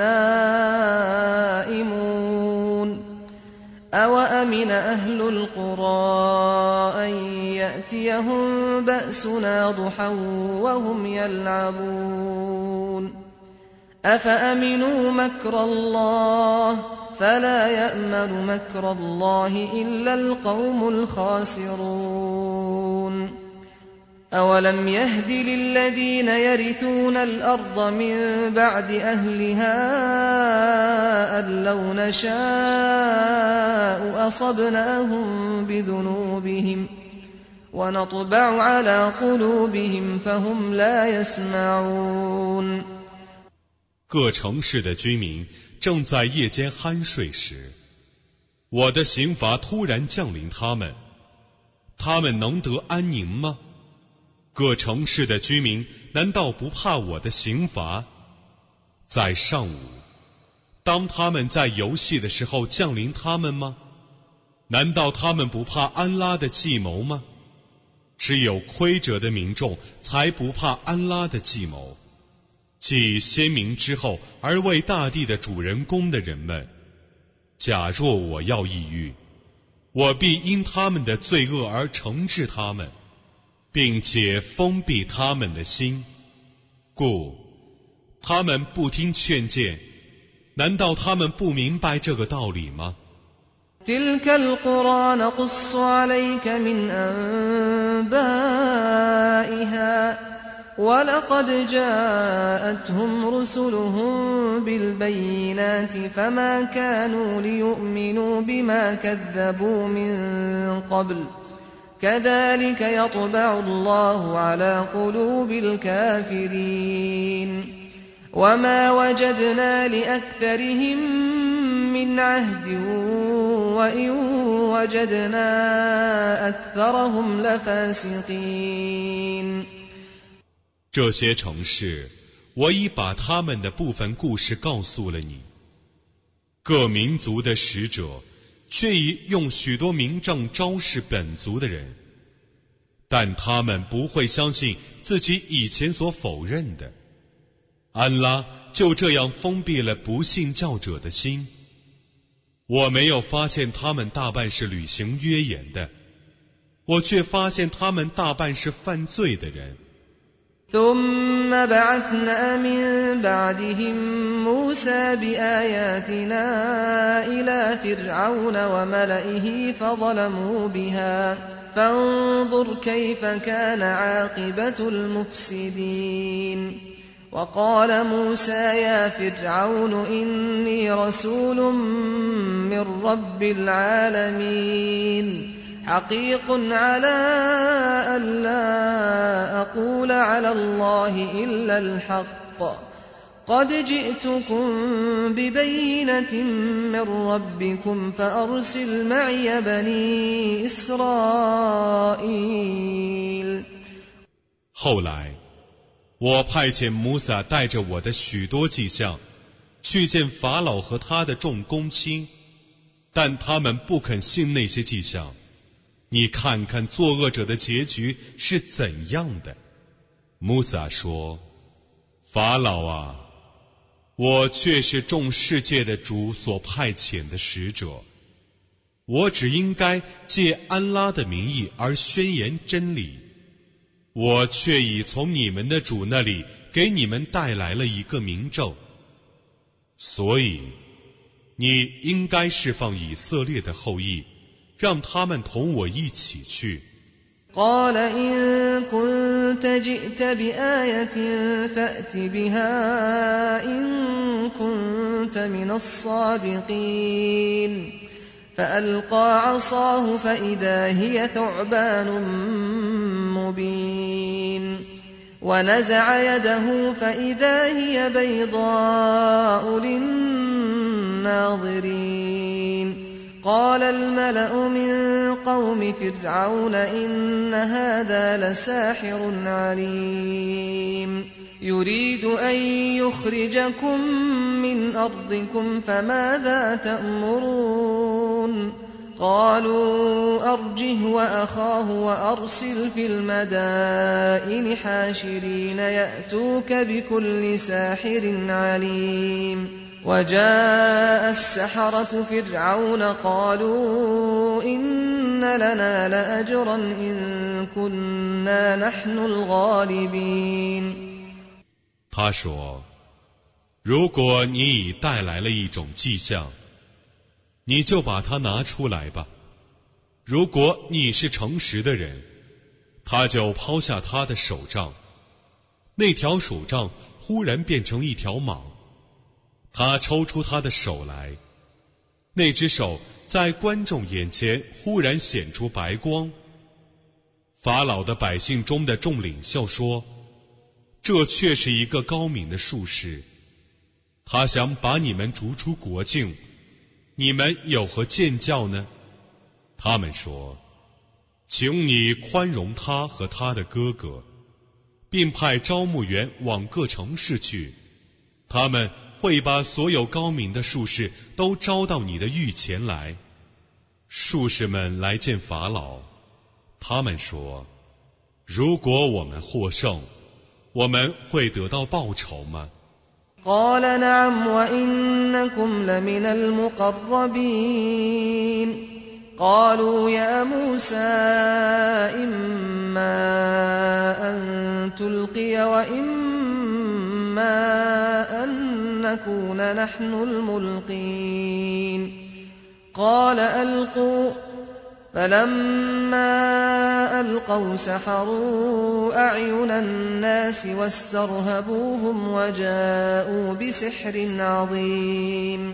نائمون أوأمن أهل القرى أن يأتيهم بأسنا ضحى وهم يلعبون أفأمنوا مكر الله فلا يأمن مكر الله إلا القوم الخاسرون أولم يهد للذين يرثون الأرض من بعد أهلها أن لو نشاء أصبناهم بذنوبهم ونطبع على قلوبهم فهم لا يسمعون。 各城市的居民正在夜间酣睡时，我的刑罚突然降临他们，他们能得安宁吗？各城市的居民难道不怕我的刑罚？在上午，当他们在游戏的时候降临他们吗？难道他们不怕安拉的计谋吗？只有亏折的民众才不怕安拉的计谋。 继先民之后而为大地的主人公的人们，假若我要抑郁，我必因他们的罪恶而惩治他们，并且封闭他们的心，故他们不听劝诫。难道他们不明白这个道理吗？ تلك القرى نقص عليك من أنبائها ولقد جاءتهم رسلهم بالبينات فما كانوا ليؤمنوا بما كذبوا من قبل كذلك يطبع الله على قلوب الكافرين وما وجدنا لأكثرهم من عهد وإن وجدنا أكثرهم لفاسقين 这些城市，我已把他们的部分故事告诉了你。各民族的使者，却已用许多明证昭示本族的人，但他们不会相信自己以前所否认的。安拉就这样封闭了不信教者的心。我没有发现他们大半是履行约言的，我却发现他们大半是犯罪的人。 ثم بعثنا من بعدهم موسى بآياتنا إلى فرعون وملئه فظلموا بها فانظر كيف كان عاقبة المفسدين وقال موسى يا فرعون إني رسول من رب العالمين حقيق على أن لا أقول على الله إلا الحق قد جئتكم ببينة من ربكم فأرسل معي بني إسرائيل 后来我派遣摩萨带着我的许多迹象去见法老和他的众公卿，但他们不肯信那些迹象。你看看作恶者的结局是怎样的。摩萨说：法老啊，我却是众世界的主所派遣的使者，我只应该借安拉的名义而宣言真理，我却已从你们的主那里给你们带来了一个明证，所以你应该释放以色列的后裔，让他们同我一起去。 قال إن كنت جئت بآية فأت بها إن كنت من الصادقين فألقى عصاه فإذا هي ثعبان مبين ونزع يده فإذا هي بيضاء للناظرين قال الملأ من قوم فرعون إن هذا لساحر عليم يريد أن يخرجكم من أرضكم فماذا تأمرون قالوا أرجه وأخاه وأرسل في المدائن حاشرين يأتوك بكل ساحر عليم وجاء السحرة فرعون قالوا إن لنا لأجرا إن كنا نحن الغالبين 他说，如果你已带来了一种迹象，你就把它拿出来吧。如果你是诚实的人，他就抛下他的手杖，那条手杖忽然变成一条蟒，他抽出他的手来，那只手在观众眼前忽然显出白光。法老的百姓中的众领袖说，这却是一个高明的术士，他想把你们逐出国境，你们有何见教呢？他们说，请你宽容他和他的哥哥，并派招募员往各城市去，他们会把所有高明的术士都招到你的御前来。术士们来见法老，他们说，如果我们获胜， 我们会得到报酬吗？ قال نعم وإنكم لمن المقربين قالوا يا موسى إما أن تلقي وإما أن نكون نحن الملقين قال ألقوا فلما ألقوا سحروا أعين الناس واسترهبوهم وجاءوا بسحر عظيم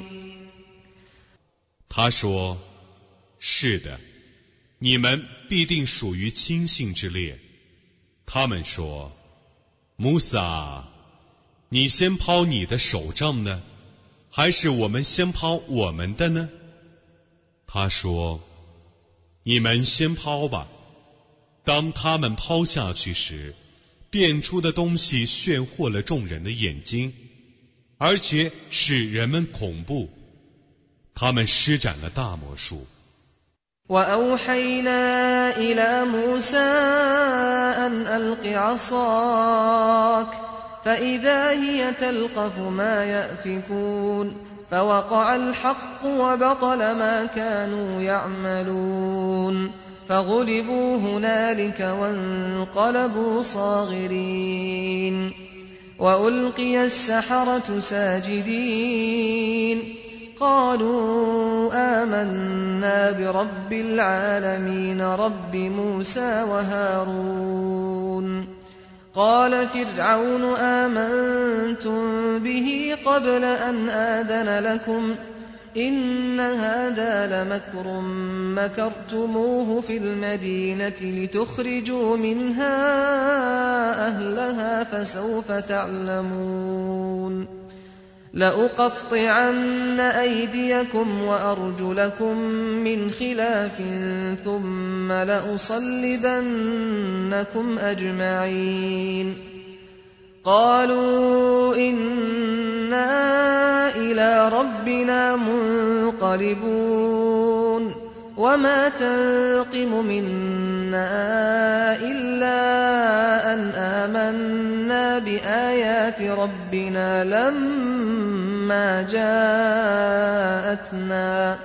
他说，是的，你们必定属于亲信之列。他们说，穆萨，你先抛你的手杖呢，还是我们先抛我们的呢？他说，你们先抛吧。当他们抛下去时，变出的东西炫惑了众人的眼睛，而且使人们恐怖。他们施展了大魔术。 وأوحينا إلى موسى أن ألق عصاك فإذا هي تلقف ما يأفكون فوقع الحق وبطل ما كانوا يعملون فغلبوا هنالك وانقلبوا صاغرين وألقي السحرة ساجدين قالوا آمنا برب العالمين رب موسى وهارون قال فرعون آمنتم به قبل أن آذن لكم إن هذا لمكر مكرتموه في المدينة لتخرجوا منها أهلها فسوف تعلمون لأقطعن أيديكم وأرجلكم من خلاف ثم لأصلبنكم أجمعين قالوا إنا إلى ربنا منقلبون وما تنقم منا إلا أن آمنا بآيات ربنا لما جاءتنا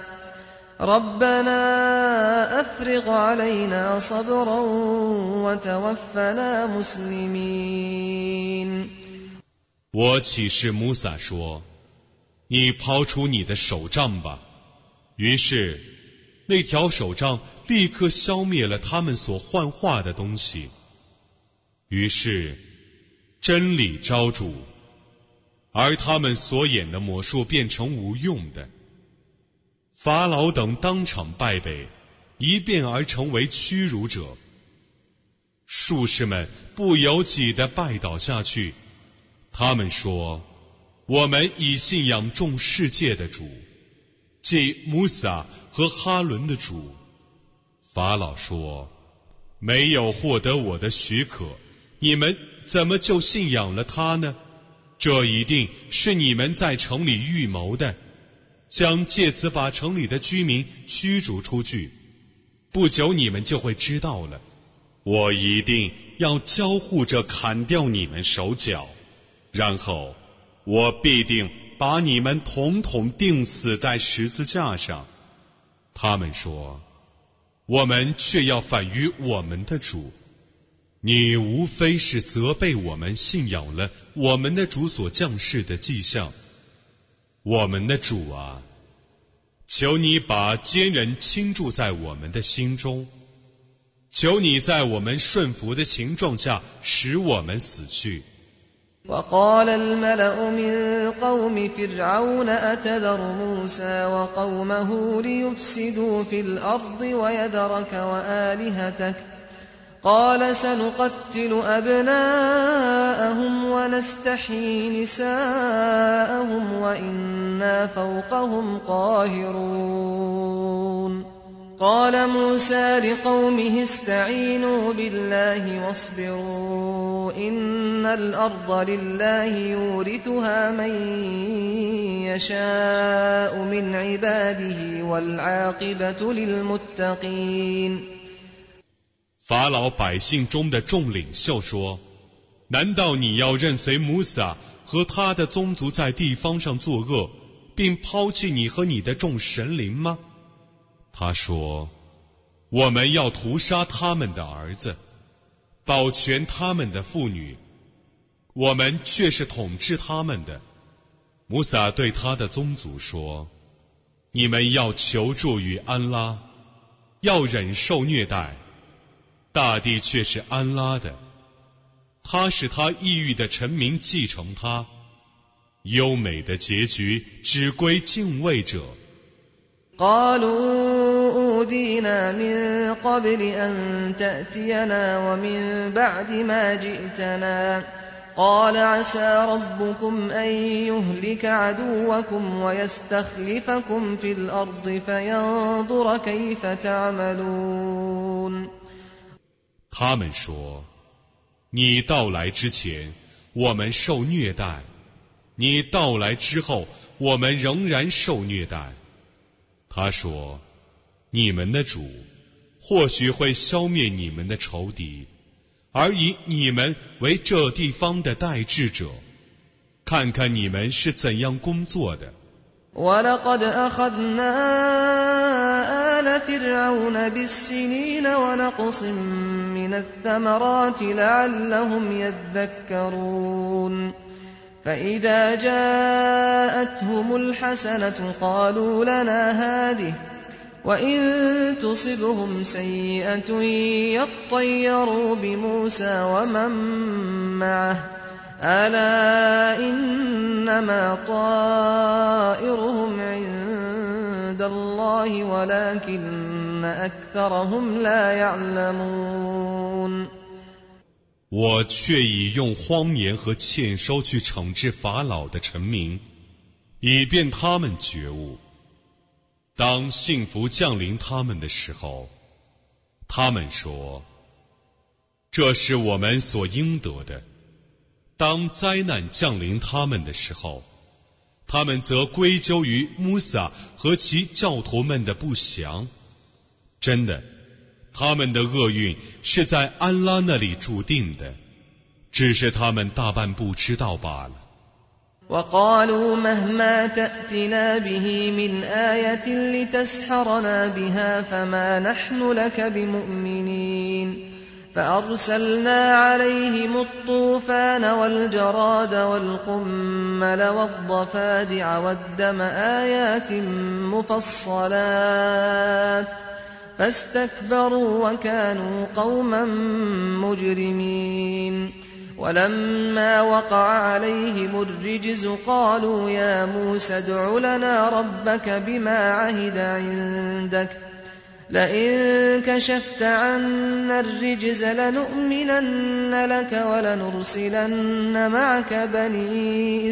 ربنا أفرغ علينا صبرا وتوفنا مسلمين 我启示穆萨说，你抛出你的手杖吧。于是那条手杖立刻消灭了他们所幻化的东西，于是真理昭著，而他们所演的魔术变成无用的。法老等当场败北，一变而成为屈辱者。术士们不由己地拜倒下去，他们说，我们已信仰众世界的主，即穆萨和哈伦的主。法老说，没有获得我的许可，你们怎么就信仰了他呢？这一定是你们在城里预谋的，将借此把城里的居民驱逐出去。不久你们就会知道了，我一定要交互着砍掉你们手脚，然后我必定把你们统统钉死在十字架上。他们说，我们却要反于我们的主，你无非是责备我们信仰了我们的主所降世的迹象。我们的主啊，求你把坚韧倾注在我们的心中，求你在我们顺服的情状下使我们死去。 وقال الملأ من قوم فرعون أتذر موسى وقومه ليفسدوا في الأرض ويذرك وآلهتك قال سنقتل أبناءهم ونستحيي نساءهم وإنا فوقهم قاهرون قال موسى لقومه استعينوا بالله واصبروا إن الأرض لله يورثها من يشاء من عباده والعاقبة للمتقين 法老百姓中的众领袖说， 难道你要认随穆萨和他的宗族在地方上作恶，并抛弃你和你的众神灵吗？他说，我们要屠杀他们的儿子，保全他们的妇女，我们却是统治他们的。穆萨对他的宗族说，你们要求助于安拉，要忍受虐待，大地却是安拉的，他使他抑郁的臣民继承他，优美的结局只归敬畏者。 قالوا أوذينا من قبل أن تأتينا ومن بعد ما جئتنا قال عسى ربكم أن يهلك عدوكم ويستخلفكم في الأرض فينظر كيف تعملون。 他们说，你到来之前，我们受虐待；你到来之后，我们仍然受虐待。他说，你们的主或许会消灭你们的仇敌，而以你们为这地方的代治者，看看你们是怎样工作的。 وَلَقَدْ أَخَذْنَا آلَ فِرْعَوْنَ بِالسِّنِينَ وَنَقْصٍ مِّنَ الثَّمَرَاتِ لَعَلَّهُمْ يَذَّكَّرُونَ فَإِذَا جَاءَتْهُمُ الْحَسَنَةُ قَالُوا لَنَا هَٰذِهِ وَإِن تُصِبْهُمْ سَيِّئَةٌ يَطَّيَّرُوا بِمُوسَىٰ وَمَن مَّعَهُ أَلَا إِنَّمَا طَائِرُهُمْ عِندَ اللَّهِ وَلَٰكِنَّ أَكْثَرَهُمْ لَا يَعْلَمُونَ。 我却已用荒年和欠收去惩治法老的臣民，以便他们觉悟。当幸福降临他们的时候，他们说，这是我们所应得的。当灾难降临他们的时候，他们则归咎于穆萨和其教徒们的不祥。真的，他们的厄运是在安拉那里注定的，只是他们大半不知道罢了。 وقالوا مهما تأتنا به من آية لتسحرنا بها فما نحن لك بمؤمنين فأرسلنا عليهم الطوفان والجراد والقمل والضفادع والدم آيات مفصلات فاستكبروا وكانوا قوما مجرمين ولما وقع عليهم الرجز قالوا يا موسى ادع لنا ربك بما عهد عندك لئن كشفت عنا الرجز لنؤمنن لك ولنرسلن معك بني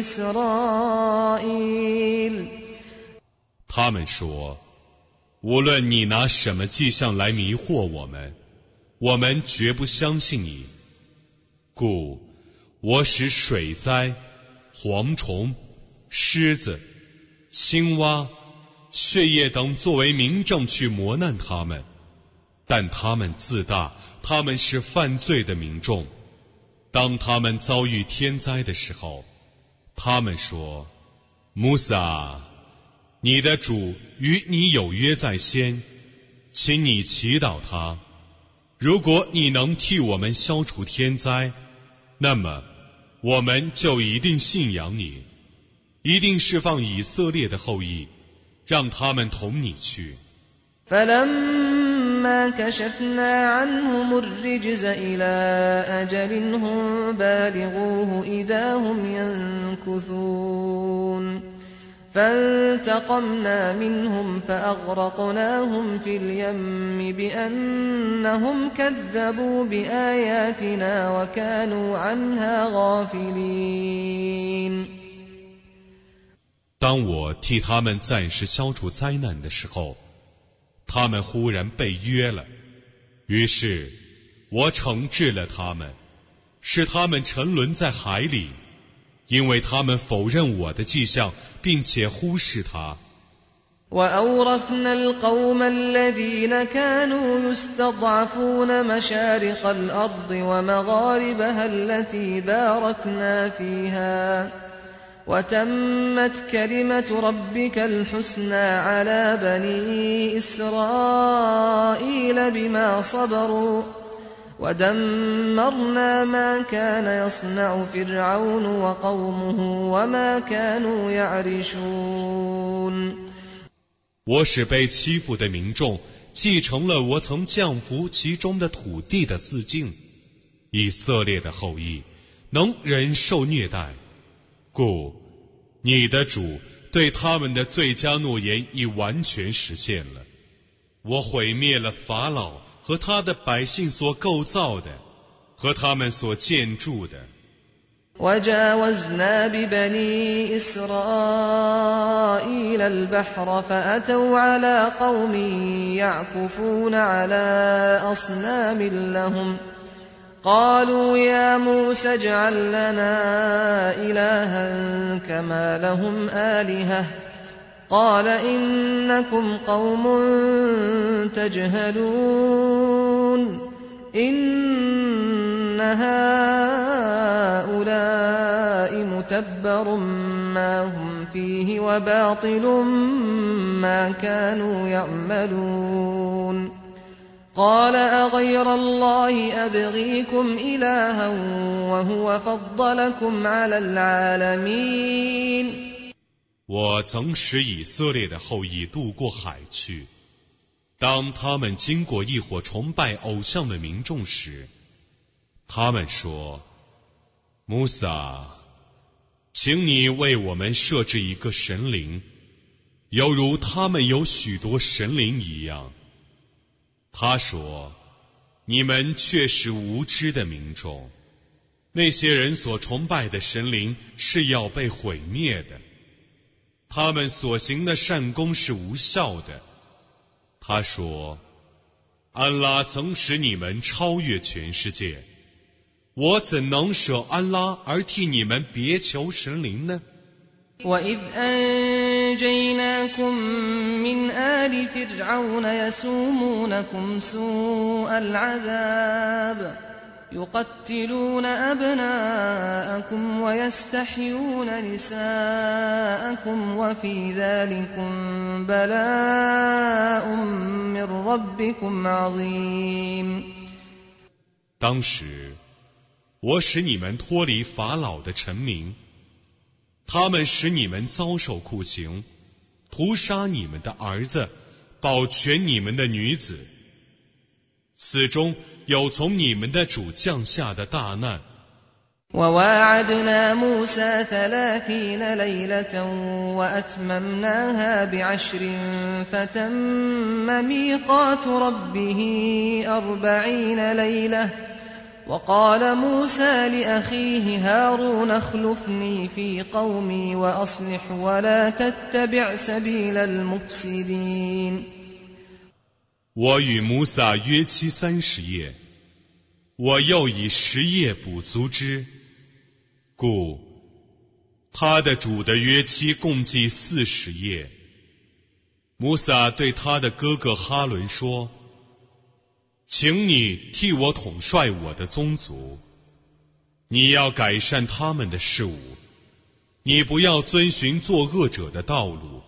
إسرائيل。 他们说，无论你拿什么迹象来迷惑我们，我们绝不相信你。故我使水灾、蝗虫、狮子、青蛙、血液等作为明证去磨难他们，但他们自大，他们是犯罪的民众。当他们遭遇天灾的时候，他们说，穆萨，你的主与你有约在先，请你祈祷他，如果你能替我们消除天灾，那么我们就一定信仰你，一定释放以色列的后裔，让他们同你去。 فلما كشفنا عنهم الرجز إلى أجل هم بالغوه إذا هم ينكثون فانتقمنا منهم فأغرقناهم في اليم بأنهم كذبوا بآياتنا وكانوا عنها غافلين。 当我替他们暂时消除灾难的时候，他们忽然被约了，于是我惩治了他们，使他们沉沦在海里，因为他们否认我的迹象，并且忽视它。 وأورثنا القوم الذين كانوا يستضعفون مشارق الأرض ومغاربها التي باركنا فيها وتمت كلمة ربك الحسنى على بني إسرائيل بما صبروا ودمرنا ما كان يصنع فرعون وقومه وما كانوا يعرشون 我使被欺负的民众继承了我曾降服其中的土地的自敬，以色列的后裔能忍受虐待，故你的主对他们的最佳诺言已完全实现了。我毁灭了法老和他的百姓所构造的和他们所建筑的。 وجاوزنا ببني إسرائيل البحر فأتوا على قوم يعكفون على أصنام لهم قالوا يا موسى اجعل لنا إلها كما لهم آلهة قال إنكم قوم تجهلون إن هؤلاء متبر ما هم فيه وباطل ما كانوا يعملون قال أغير الله أبغيكم إلها وهو فضلكم على العالمين 我曾使以色列的后裔渡过海去，当他们经过一伙崇拜偶像的民众时，他们说：穆萨，请你为我们设置一个神灵，犹如他们有许多神灵一样。他说：你们却是无知的民众，那些人所崇拜的神灵是要被毁灭的，他们所行的善功是无效的。他说：安拉曾使你们超越全世界，我怎能舍安拉而替你们别求神灵呢？ وَإِذْ أَنْجَيْنَاكُمْ مِنْ آلِ فِرْعَوْنَ يَسُومُونَكُمْ سُوءَ الْعَذَابِ يُقَتِّلُونَ أَبْنَاءَكُمْ وَيَسْتَحْيُونَ نِسَاءَكُمْ وَفِي ذَلِكُمْ بَلَاءٌ مِّن رَّبِّكُمْ عَظِيمٌ 当时我使你们脱离法老的臣民，他们使你们遭受酷刑，屠杀你们的儿子，保全你们的女子，此中有从你们的主降下的大难。 وواعدنا موسى ثلاثين ليلة وأتممناها بعشر فتم ميقات ربه أربعين ليلة وقال موسى لأخيه هارون اخلفني في قومي وأصلح ولا تتبع سبيل المفسدين 我与穆萨约期三十夜，我又以十夜补足之，故他的主的约期共计四十夜。穆萨对他的哥哥哈伦说：请你替我统帅我的宗族，你要改善他们的事物，你不要遵循作恶者的道路。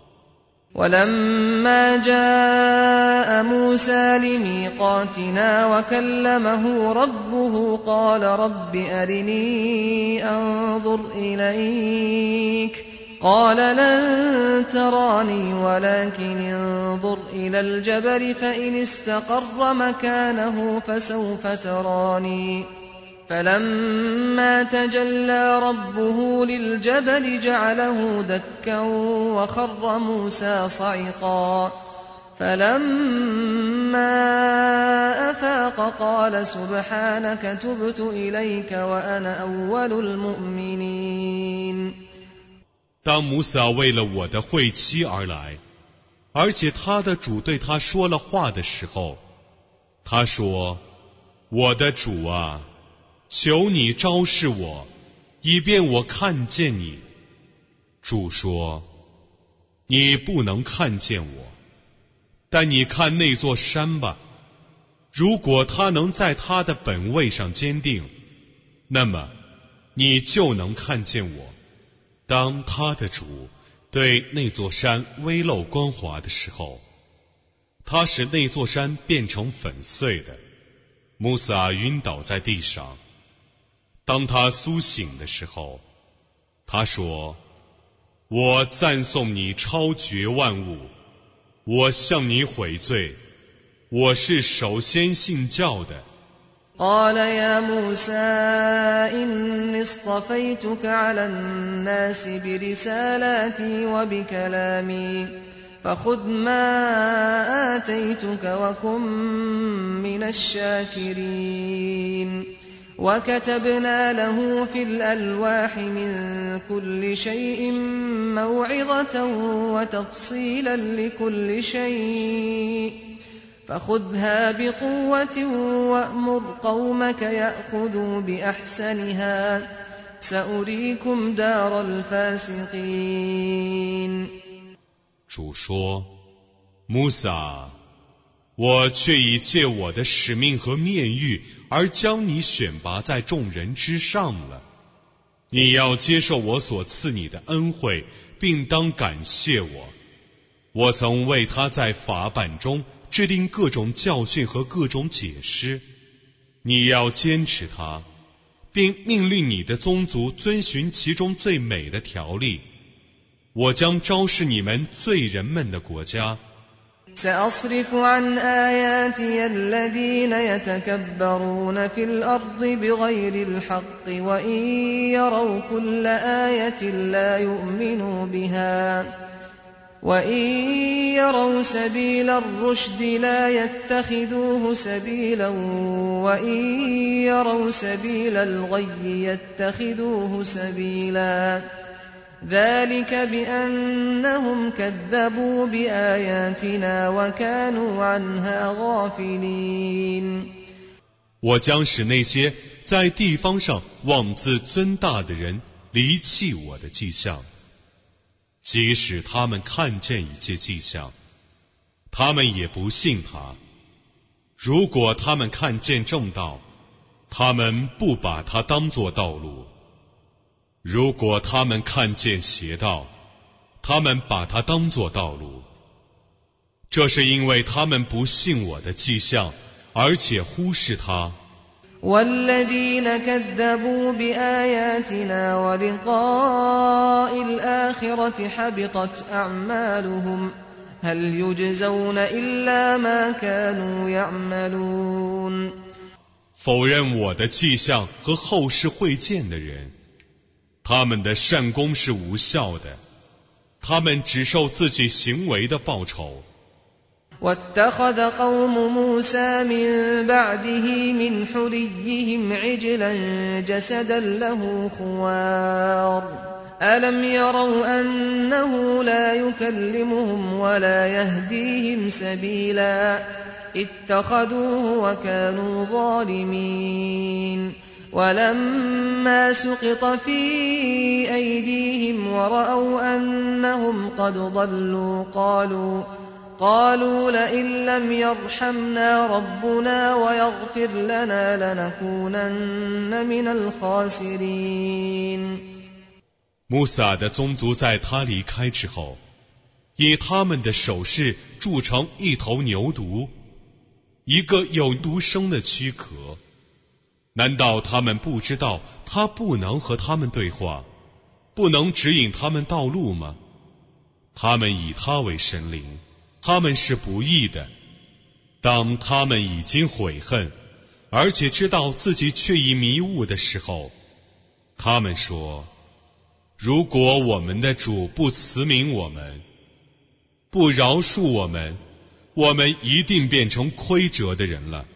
ولما جاء موسى لميقاتنا وكلمه ربه قال رب أرني أنظر إليك قال لن تراني ولكن انظر إلى الجبل فإن استقر مكانه فسوف تراني فلما تجلى ربه للجبل جعله دكا وخر موسى صعقا فلما أفاق قال سبحانك تبت إليك وأنا أول المؤمنين 当穆萨为了我的会期而来，而且他的主对他说了话的时候，他说：我的主啊，求你昭示我，以便我看见你。主说： 你不能看见我，但你看那座山吧，如果它能在它的本位上坚定，那么你就能看见我。当他的主对那座山微露光华的时候，他使那座山变成粉碎的，穆萨晕倒在地上。当他苏醒的时候，他说：我赞颂你超绝万物，我向你悔罪，我是首先信教的。 قال يا موسى إني اصطفيتك على الناس برسالاتي وبكلامي فخذ ما آتيتك وكن من الشاكرين وكتبنا له في الألواح من كل شيء موعظة وتفصيلا لكل شيء فخذها بقوة وأمر قومك يأخذوا بأحسنها سأريكم دار الفاسقين。 主说：穆萨，我却已借我的使命和面谕而将你选拔在众人之上了。你要接受我所赐你的恩惠，并当感谢我。我曾为他在法版中制定各种教训和各种解释，你要坚持它，并命令你的宗族遵循其中最美的条例。我将昭示你们罪人们的国家。 سأصرف عن آياتي الذين يتكبرون في الأرض بغير الحق وإن يروا كل آية لا يؤمنوا بها وإن يروا سبيل الرشد لا يتخذوه سبيلا وإن يروا سبيل الغي يتخذوه سبيلا ذلك بأنهم كذبوا بآياتنا وكانوا عنها غافلين。 我将使那些在地方上妄自尊大的人离弃我的迹象，即使他们看见一切迹象，他们也不信他。如果他们看见正道，他们不把它当作道路；如果他们看见邪道，他们把它当作道路。这是因为他们不信我的迹象，而且忽视它。 والذين كذبوا بآياتنا ولقاء الآخرة حبطت أعمالهم هل يجزون إلا ما كانوا يعملون。 否认我的迹象和后世会见的人，他们的善功是无效的，他们只受自己行为的报酬。 واتخذ قوم موسى من بعده من حليهم عجلا جسدا له خوار ألم يروا أنه لا يكلمهم ولا يهديهم سبيلا اتخذوه وكانوا ظالمين ولما سقط في أيديهم ورأوا أنهم قد ضلوا قالوا قالوا لئن لم يرحمنا ربنا ويغفر لنا لنكونن من الخاسرين。 穆萨的宗族在他离开之后，以他们的手势铸成一头牛犊，一个有毒生的躯壳。难道他们不知道他不能和他们对话，不能指引他们道路吗？他们以他为神灵，他们是不义的。当他们已经悔恨，而且知道自己却已迷雾的时候，他们说：如果我们的主不慈悯我们，不饶恕我们，我们一定变成亏折的人了。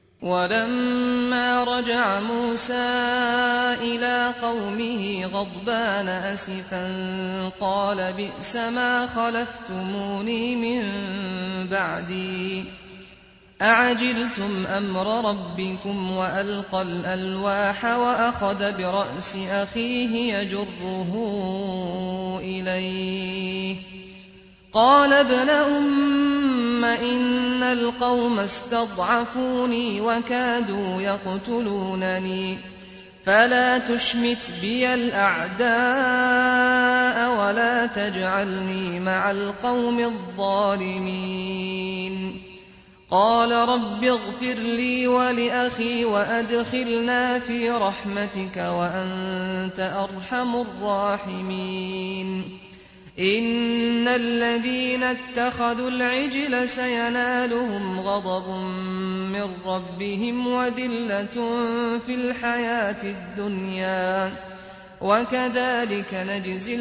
ولما رجع موسى إلى قومه غضبان أسفا قال بئس ما خلفتموني من بعدي أعجلتم أمر ربكم وألقى الألواح وأخذ برأس أخيه يجره إليه قال ابن أم إن القوم استضعفوني وكادوا يقتلونني فلا تشمت بي الأعداء ولا تجعلني مع القوم الظالمين قال رب اغفر لي ولأخي وأدخلنا في رحمتك وأنت أرحم الراحمين إن الذين اتخذوا العجل سينالهم غضب من ربهم وذلة في الحياة الدنيا وكذلك نجزي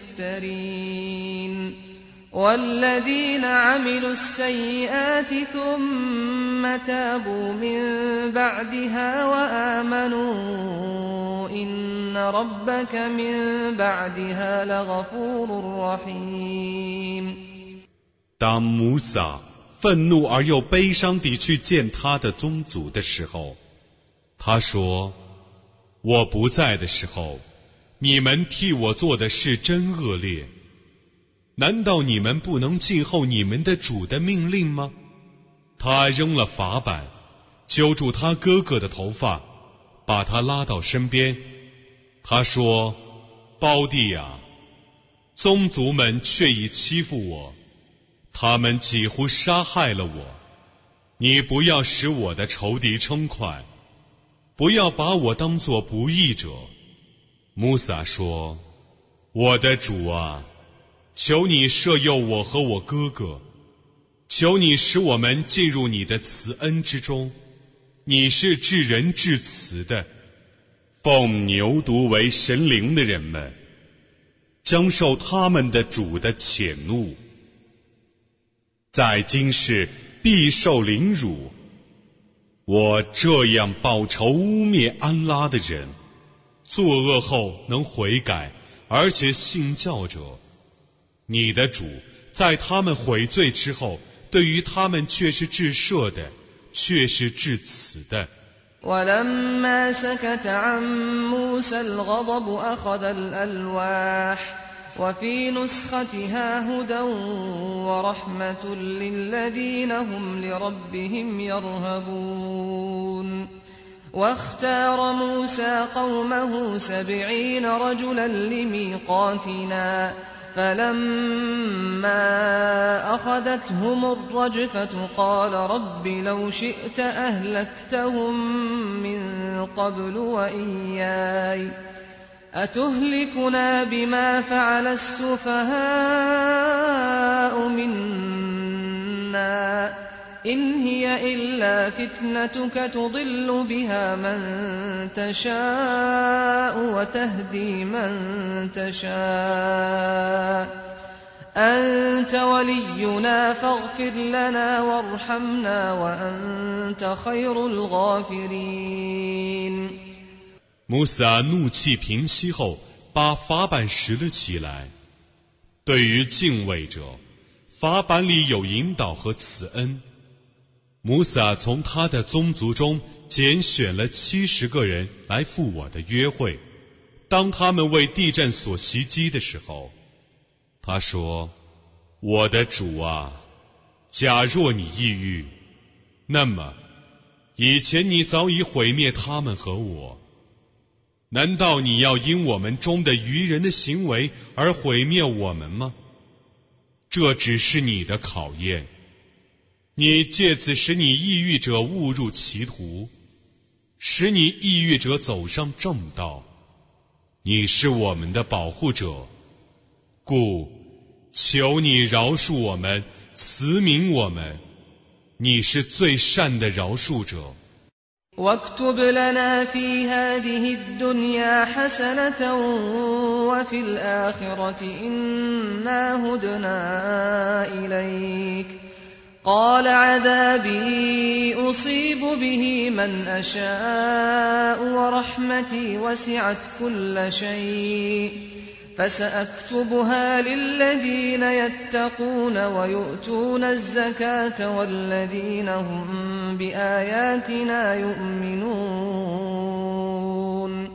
المفترين والذين عملوا السيئات ثم تابوا من بعدها وآمنوا إن ربك من بعدها لغفور رحيم。 当摩萨愤怒而又悲伤地去见他的宗族的时候，他说：我不在的时候，你们替我做的事真恶劣。难道你们不能静候你们的主的命令吗？他扔了法板，揪住他哥哥的头发，把他拉到身边。他说：胞弟啊，宗族们却已欺负我，他们几乎杀害了我。你不要使我的仇敌称快，不要把我当作不义者。穆萨说：我的主啊，求你赦宥我和我哥哥，求你使我们进入你的慈恩之中，你是至仁至慈的。奉牛犊为神灵的人们将受他们的主的谴怒，在今世必受凌辱。我这样报仇污蔑安拉的人，作恶后能悔改而且信教者，你的主在他们悔罪之后，对于他们却是至赦的，却是至慈的。 ولما سكت عن موسى الغضب أخذ الألواح وفي نسختها هدى ورحمة للذين هم لربهم يرهبون واختار موسى قومه سبعين رجلا لميقاتنا فلما أخذتهم الرجفة قال رب لو شئت أهلكتهم من قبل وإياي أتهلكنا بما فعل السفهاء منا إن هي إلا فتنتك تضل بها من تشاء وتهدي من تشاء أنت ولينا فاغفر لنا وارحمنا وأنت خير الغافرين。 穆萨怒气平息后，把法板拾了起来。对于敬畏者，法板里有引导和慈恩。穆萨从他的宗族中拣选了七十个人来赴我的约会。当他们为地震所袭击的时候，他说：我的主啊，假若你抑郁，那么以前你早已毁灭他们和我。难道你要因我们中的愚人的行为而毁灭我们吗？这只是你的考验，你借此使你抑郁者误入歧途，使你抑郁者走上正道。你是我们的保护者，故求你饶恕我们，慈悯我们，你是最善的饶恕者。 واكتب لنا في هذه الدنيا حسنة وفي الآخرة إنا هدنا إليك قال عذابي أصيب به من أشاء ورحمتي وسعت كل شيء فسأكتبها للذين يتقون ويؤتون الزكاة والذين هم بآياتنا يؤمنون。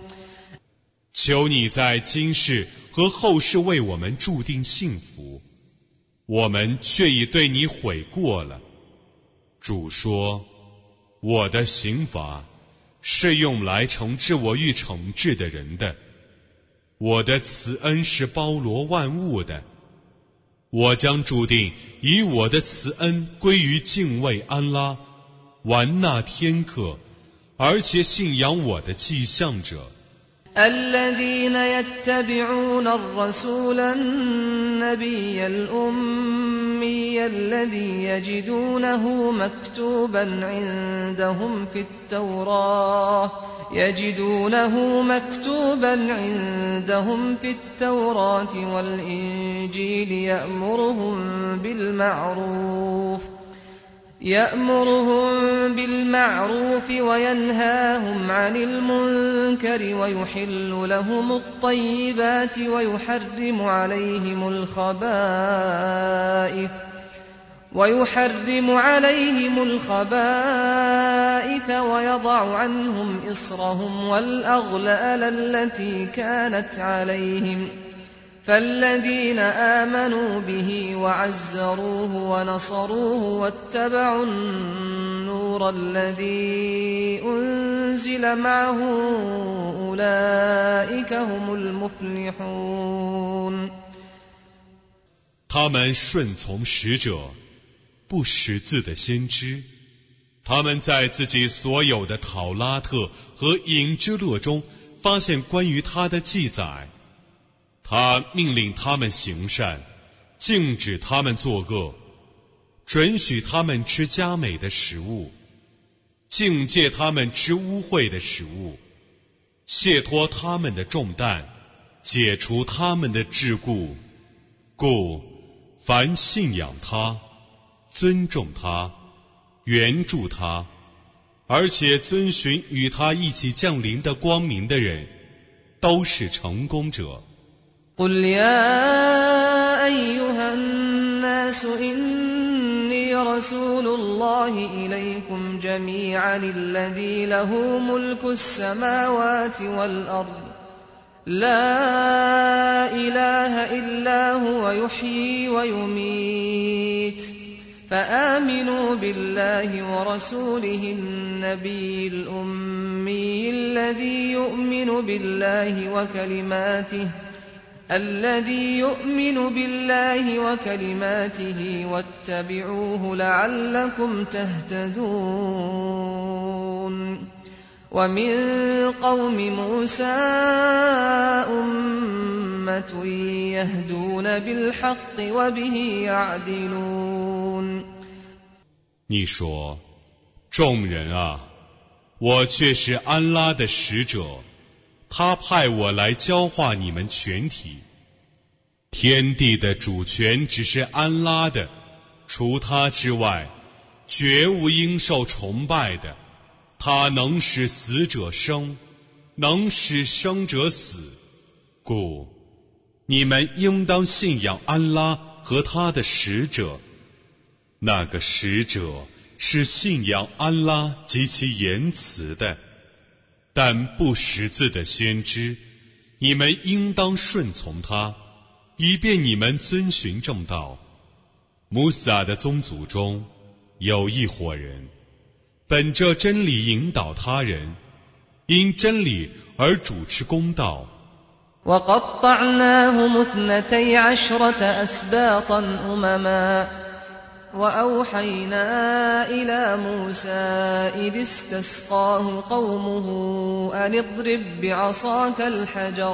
求你在今世和后世为我们注定幸福， 我们却已对你悔过了。主说，我的刑罚是用来惩治我欲惩治的人的，我的慈恩是包罗万物的，我将注定以我的慈恩归于敬畏安拉、玩纳天课，而且信仰我的迹象者。 الذين يتبعون الرسول النبي الأمي الذي يجدونه مكتوبا عندهم في التوراة يجدونه مكتوبا عندهم في التوراة والإنجيل يأمرهم بالمعروف يأمرهم بالمعروف وينهاهم عن المنكر ويحل لهم الطيبات ويحرم عليهم الخبائث ويحرم عليهم الخبائث ويضع عنهم إصرهم والأغلال التي كانت عليهم فالذين آمنوا به وعزروه ونصروه واتبعوا النور الذي أنزل معه أولئك هم المفلحون 他们顺从使者，不识字的先知，他们在自己所有的讨拉特和隐之勒中发现关于他的记载。他命令他们行善，禁止他们作恶，准许他们吃佳美的食物，境戒他们吃污秽的食物，卸脱他们的重担，解除他们的桎梏。故凡信仰他、尊重他、援助他，而且遵循与他一起降临的光明的人，都是成功者。 قل يا أيها الناس إني رسول الله إليكم جميعا الذي له ملك السماوات والأرض لا إله إلا هو يحيي ويميت فآمنوا بالله ورسوله النبي الأمي الذي يؤمن بالله وكلماته الذي يؤمن بالله وكلماته واتبعوه لعلكم تهتدون ومن قوم موسى أمة يهدون بالحق وبه يعدلون 你说，众人啊，我却是安拉的使者，他派我来教化你们全体。天地的主权只是安拉的，除他之外，绝无应受崇拜的。他能使死者生，能使生者死。故你们应当信仰安拉和他的使者。那个使者是信仰安拉及其言辞的。但不识字的先知，你们应当顺从他，以便你们遵循正道。穆萨的宗族中有一伙人，本着真理引导他人，因真理而主持公道。 وقطعناهم اثنتي عشرة أسباطا أمما وأوحينا إلى موسى إذ استسقاه قومه أن اضرب بعصاك الحجر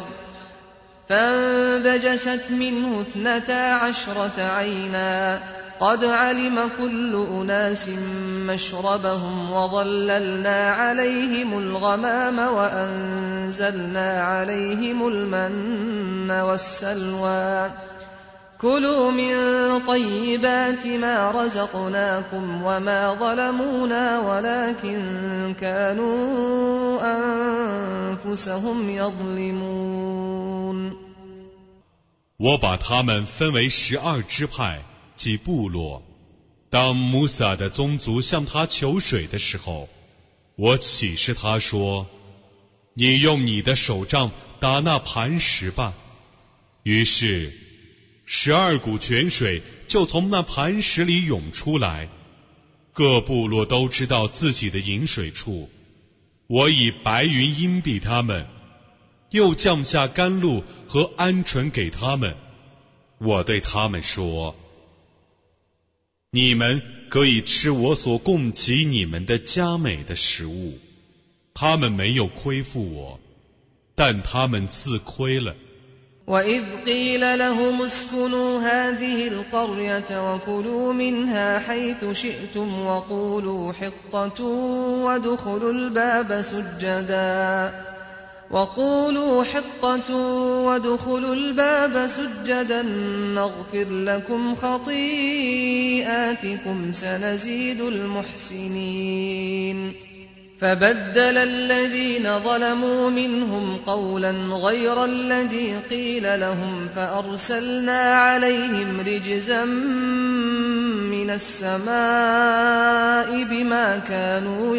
فانبجست منه اثنتا عشرة عينا قد علم كل أناس مشربهم وظللنا عليهم الغمام وأنزلنا عليهم المن والسلوى كلوا من طيبات ما رزقناكم وما ظلمونا ولكن كانوا أنفسهم يظلمون 我把他们分为十二支派，即部落。当穆萨的宗族向他求水的时候，我启示他说：“你用你的手杖打那磐石吧。”于是十二股泉水就从那磐石里涌出来，各部落都知道自己的饮水处。我以白云荫蔽他们，又降下甘露和鹌鹑给他们。我对他们说，你们可以吃我所供给你们的佳美的食物。他们没有亏负我，但他们自亏了。 وَإِذْ قِيلَ لَهُمُ اسْكُنُوا هَذِهِ الْقَرْيَةَ وَكُلُوا مِنْهَا حَيْثُ شِئْتُمْ وَقُولُوا حِطَّةٌ وَادْخُلُوا الْبَابَ سُجَّدًا وَقُولُوا حِطَّةٌ وَادْخُلُوا الْبَابَ سُجَّدًا نَغْفِرْ لَكُمْ خَطِيئَاتِكُمْ سَنَزِيدُ الْمُحْسِنِينَ فبدل الذين ظلموا منهم قولا غير الذي قيل لهم فأرسلنا عليهم رجزا من السماء بما كانوا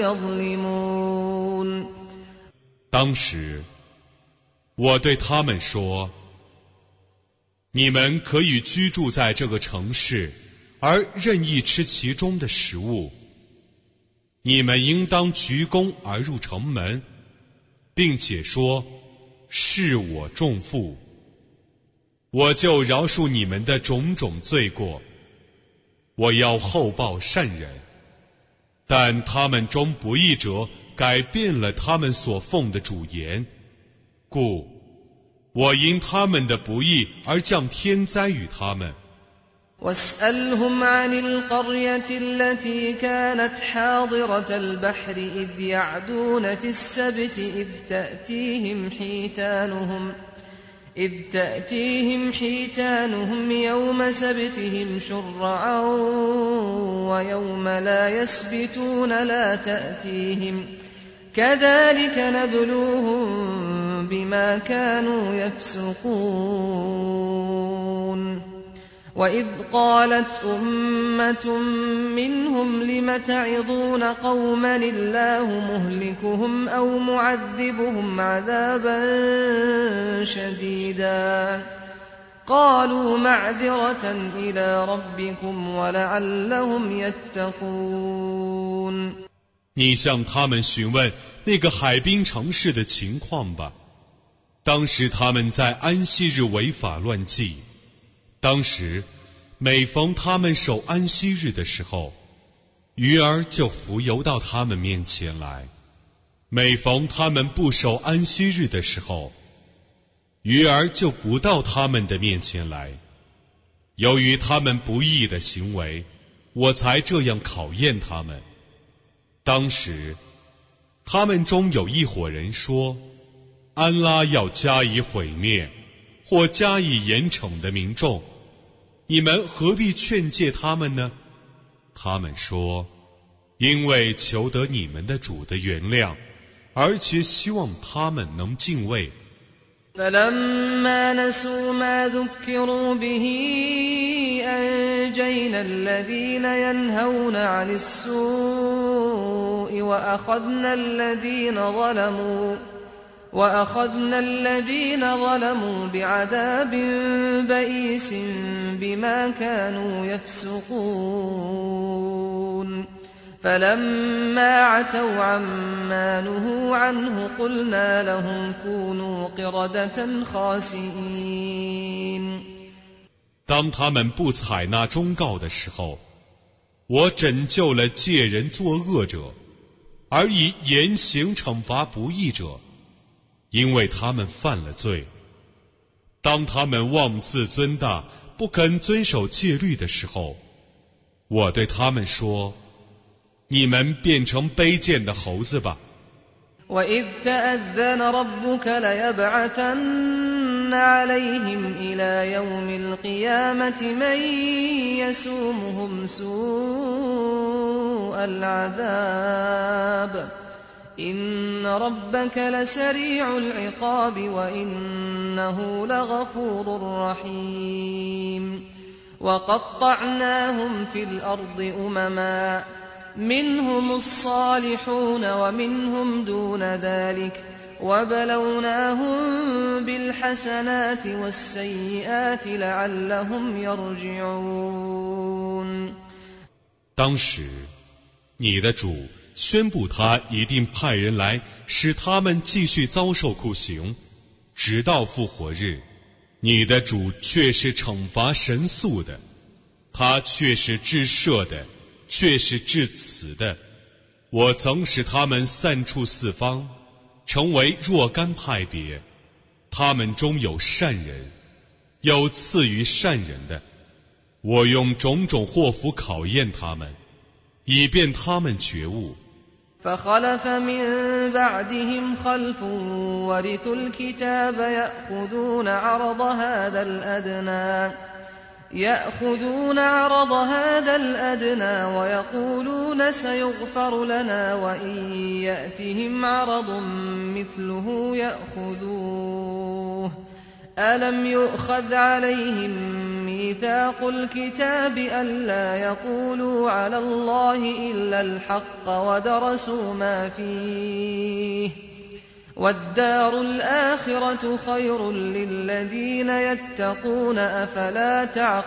يظلمون。 当时，我对他们说：你们可以居住在这个城市，而任意吃其中的食物。你们应当鞠躬而入城门，并且说：是我重负，我就饶恕你们的种种罪过，我要厚报善人。但他们中不义者改变了他们所奉的主言，故我因他们的不义而降天灾与他们。 واسألهم عن القرية التي كانت حاضرة البحر إذ يعدون في السبت إذ تأتيهم حيتانهم إذ تأتيهم حيتانهم يوم سبتهم شرعا ويوم لا يسبتون لا تأتيهم كذلك نبلوهم بما كانوا يفسقون وإذ قالت أمة منهم لم تعظون قوما الله مهلكهم أو معذبهم عذابا شديدا قالوا معذرة إلى ربكم ولعلهم يتقون。 你向他们询问那个海滨城市的情况吧。当时他们在安息日违法乱纪。当时每逢他们守安息日的时候，鱼儿就浮游到他们面前来；每逢他们不守安息日的时候，鱼儿就不到他们的面前来。由于他们不义的行为，我才这样考验他们。当时他们中有一伙人说，安拉要加以毁灭或加以严惩的民众，你们何必劝诫他们呢？他们说，因为求得你们的主的原谅，而且希望他们能敬畏。 فلما نسوا ما ذكروا به أنجينا الذين ينهون عن السوء وأخذنا الذين ظلموا وأخذنا الذين ظلموا بعذاب بئيس بما كانوا يفسقون فلما عتوا عما نهوا عنه قلنا لهم كونوا قردة خاسئين。 当他们不采纳忠告的时候，我拯救了借人作恶者，而以严刑惩罚不义者，因为他们犯了罪。当他们妄自尊大，不肯遵守戒律的时候，我对他们说，你们变成卑贱的猴子吧。 وَإِذْ تَأَذَّنَ رَبُّكَ لَيَبْعَثَنَّ عَلَيْهِمْ إِلَى يَوْمِ الْقِيَامَةِ مَنْ يَسُومُهُمْ سُوءَ الْعَذَابِ إِنَّ رَبَّكَ لَسَرِيعُ الْعِقَابِ وَإِنَّهُ لَغَفُورٌ رَحِيمٌ وَقَطَّعْنَاهُمْ فِي الْأَرْضِ أُمَمًا منهم الصالحون ومنهم دون ذلك وبلوناهم بالحسنات والسيئات لعلهم يرجعون。 当时，你的主宣布他一定派人来，使他们继续遭受酷刑，直到复活日。你的主却是惩罚神速的，他却是至赦的，却是至慈的。我曾使他们散处四方，成为若干派别，他们中有善人，有次于善人的。我用种种祸福考验他们，以便他们觉悟。 فخلف من بعدهم خلف ورثوا الكتاب يأخذون عرض هذا الأدنى يأخذون عرض هذا الأدنى ويقولون سيغفر لنا وإن يأتهم عرض مثله يأخذوه ألم يؤخذ عليهم ميثاق الكتاب ألا يقولوا على الله إلا الحق ودرسوا ما فيه والدار الآخرة خير للذين يتقون أفلا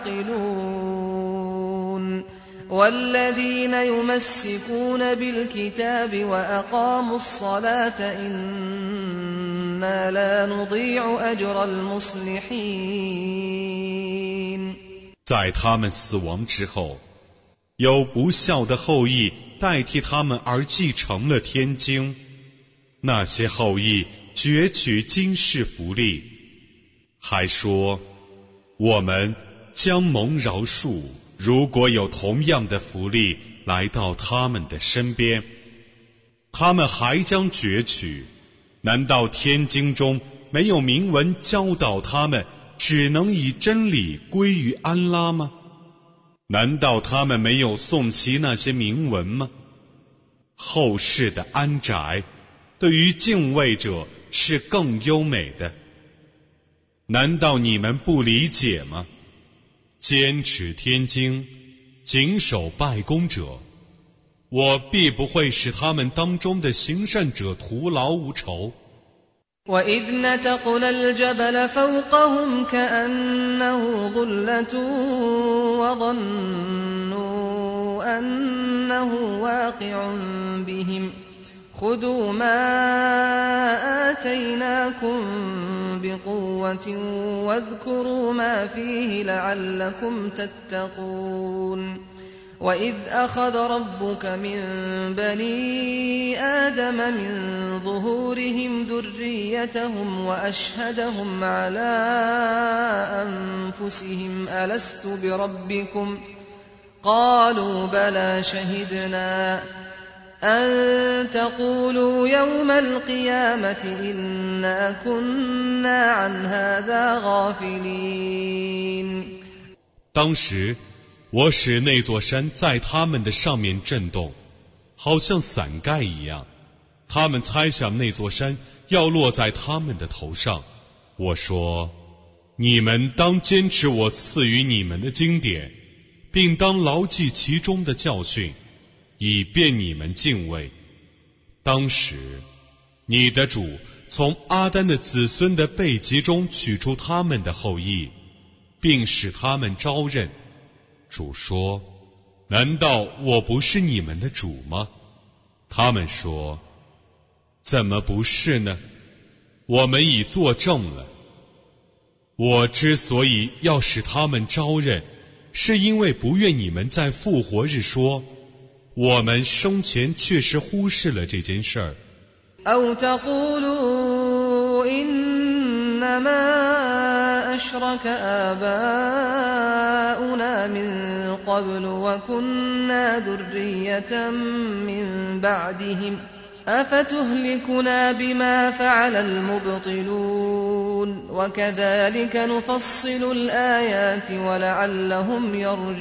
تعقلون والذين يمسكون بالكتاب وأقاموا الصلاة إنا لا نضيع أجر المصلحين。 在他们死亡之后，有不孝的后裔代替他们而继承了天经，那些后裔攫取今世福利，还说我们将蒙饶恕，如果有同样的福利来到他们的身边，他们还将攫取。难道天经中没有明文教导他们只能以真理归于安拉吗？难道他们没有诵习那些明文吗？后世的安宅对于敬畏者是更优美的。难道你们不理解吗？坚持天经，谨守拜功者，我必不会使他们当中的行善者徒劳无酬。 وَإِذْ نَتَقْنَا الْجَبَلَ فَوْقَهُمْ كَأَنَّهُ ظُلَّةٌ وَظَنُّوا أَنَّهُ وَاقِعٌ بِهِمْ خُذُوا مَا آتَيْنَاكُمْ بِقُوَّةٍ وَاذْكُرُوا مَا فِيهِ لَعَلَّكُمْ تَتَّقُونَ وَإِذْ أَخَذَ رَبُّكَ مِنْ بَنِي آدَمَ مِنْ ظُهُورِهِمْ ذُرِّيَّتَهُمْ وَأَشْهَدَهُمْ عَلَى أَنفُسِهِمْ أَلَسْتُ بِرَبِّكُمْ قَالُوا بَلَى شَهِدْنَا أَن تَقُولُوا يَوْمَ الْقِيَامَةِ إِنَّا كُنَّا عَنْ هَذَا غَافِلِينَ。 当时我使那座山在他们的上面震动，好像伞盖一样，他们猜想那座山要落在他们的头上。我说，你们当坚持我赐予你们的经典，并当牢记其中的教训，以便你们敬畏。当时你的主从阿丹的子孙的背脊中取出他们的后裔，并使他们招认。主说，难道我不是你们的主吗？他们说，怎么不是呢？我们已作证了。我之所以要使他们招认，是因为不愿你们在复活日说，我们生前确实忽视了这件事儿。 أو تقولوا إنما أشرك آباؤنا من قبل وكنا ذرية من بعدهم أفتهلكنا بما فعل المبطلون وكذلك نفصل الآيات ولعلهم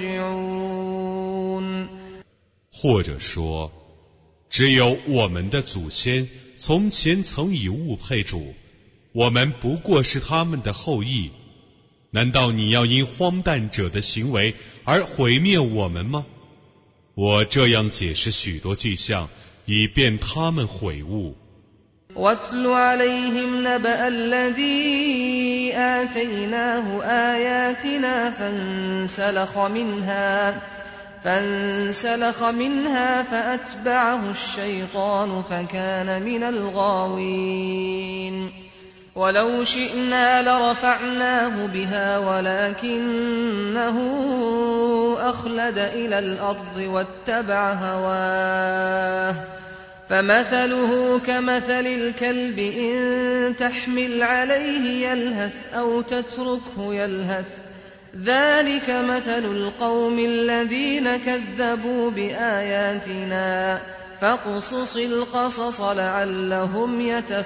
يرجعون。 或者说，只有我们的祖先从前曾以物配主，我们不过是他们的后裔。难道你要因荒诞者的行为而毁灭我们吗？我这样解释许多迹象，以便他们悔悟。 واتل عليهم نبأ الذي آتيناه آياتنا فانسلخ منها فانسلخ منها فأتبعه الشيطان فكان من الغاوين ولو شئنا لرفعناه بها ولكنه أخلد إلى الأرض واتبع هواه فمثله كمثل الكلب إن تحمل عليه يلهث أو تتركه يلهث ذلك مثل القوم الذين كذبوا بآياتنا فاقصص القصص لعلهم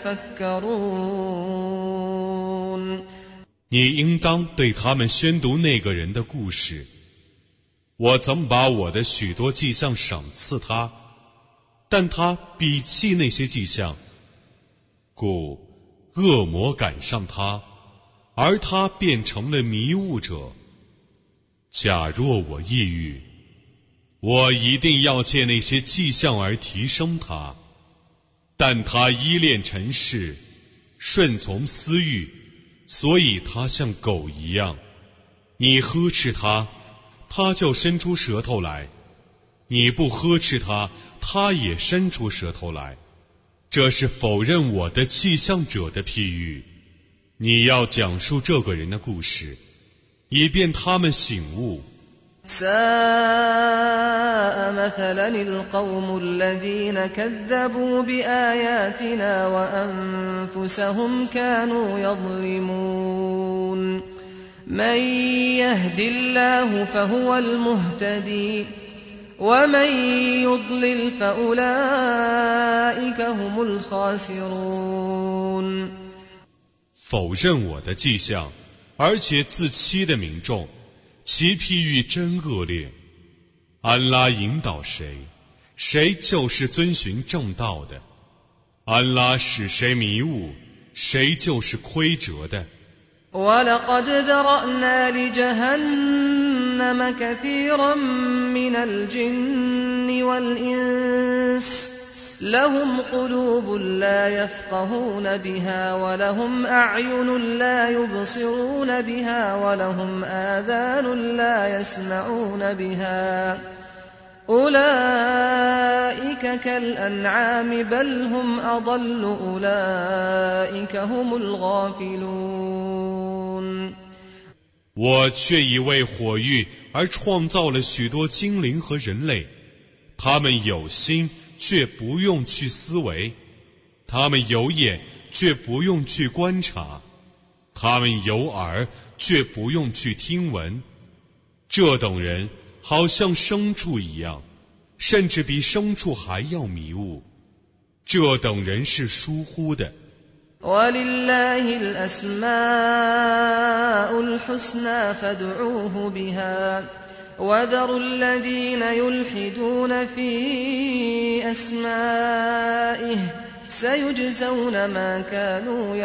يتفكرون。 你应当对他们宣读那个人的故事。我曾把我的许多迹象赏赐他，但他鄙弃那些迹象，故恶魔赶上他，而他变成了迷雾者。假若我抑郁，我一定要借那些迹象而提升他，但他依恋尘世，顺从私欲，所以他像狗一样。你呵斥他，他就伸出舌头来；你不呵斥他，他也伸出舌头来。这是否认我的迹象者的譬喻。你要讲述这个人的故事，以便他们醒悟。 ساء مثلا القوم الذين كذبوا بآياتنا وأنفسهم كانوا يظلمون من يهد الله فهو المهتدي ومن يضلل فأولئك هم الخاسرون。 否认我的迹象而且自欺的民众，其譬喻真恶劣。安拉引导谁，谁就是遵循正道的；安拉使谁迷雾，谁就是亏折的。 وَلَقَدْ ذَرَأْنَا لِجَهَنَّمَ كَثِيرًا مِنَ الْجِنِّ وَالْإِنسِ لهم قلوب لا يفقهون بها ولهم أعين لا يبصرون بها ولهم آذان لا يسمعون بها أولئك كالأنعام بل هم أضل أولئك هم الغافلون。 我却已为火域而创造了许多精灵和人类，他们有心却不用去思维，他们有眼却不用去观察，他们有耳却不用去听闻。这等人好像牲畜一样，甚至比牲畜还要迷雾。这等人是疏忽的。 وَلِلَّهِ الْأَسْمَاءُ الْحُسْنَى فَادْعُوهُ بِهَا وَذَرُوا الَّذِينَ يُلْحِدُونَ فِي أَسْمَائِهِ سَيُجْزَوْنَ مَا كَانُوا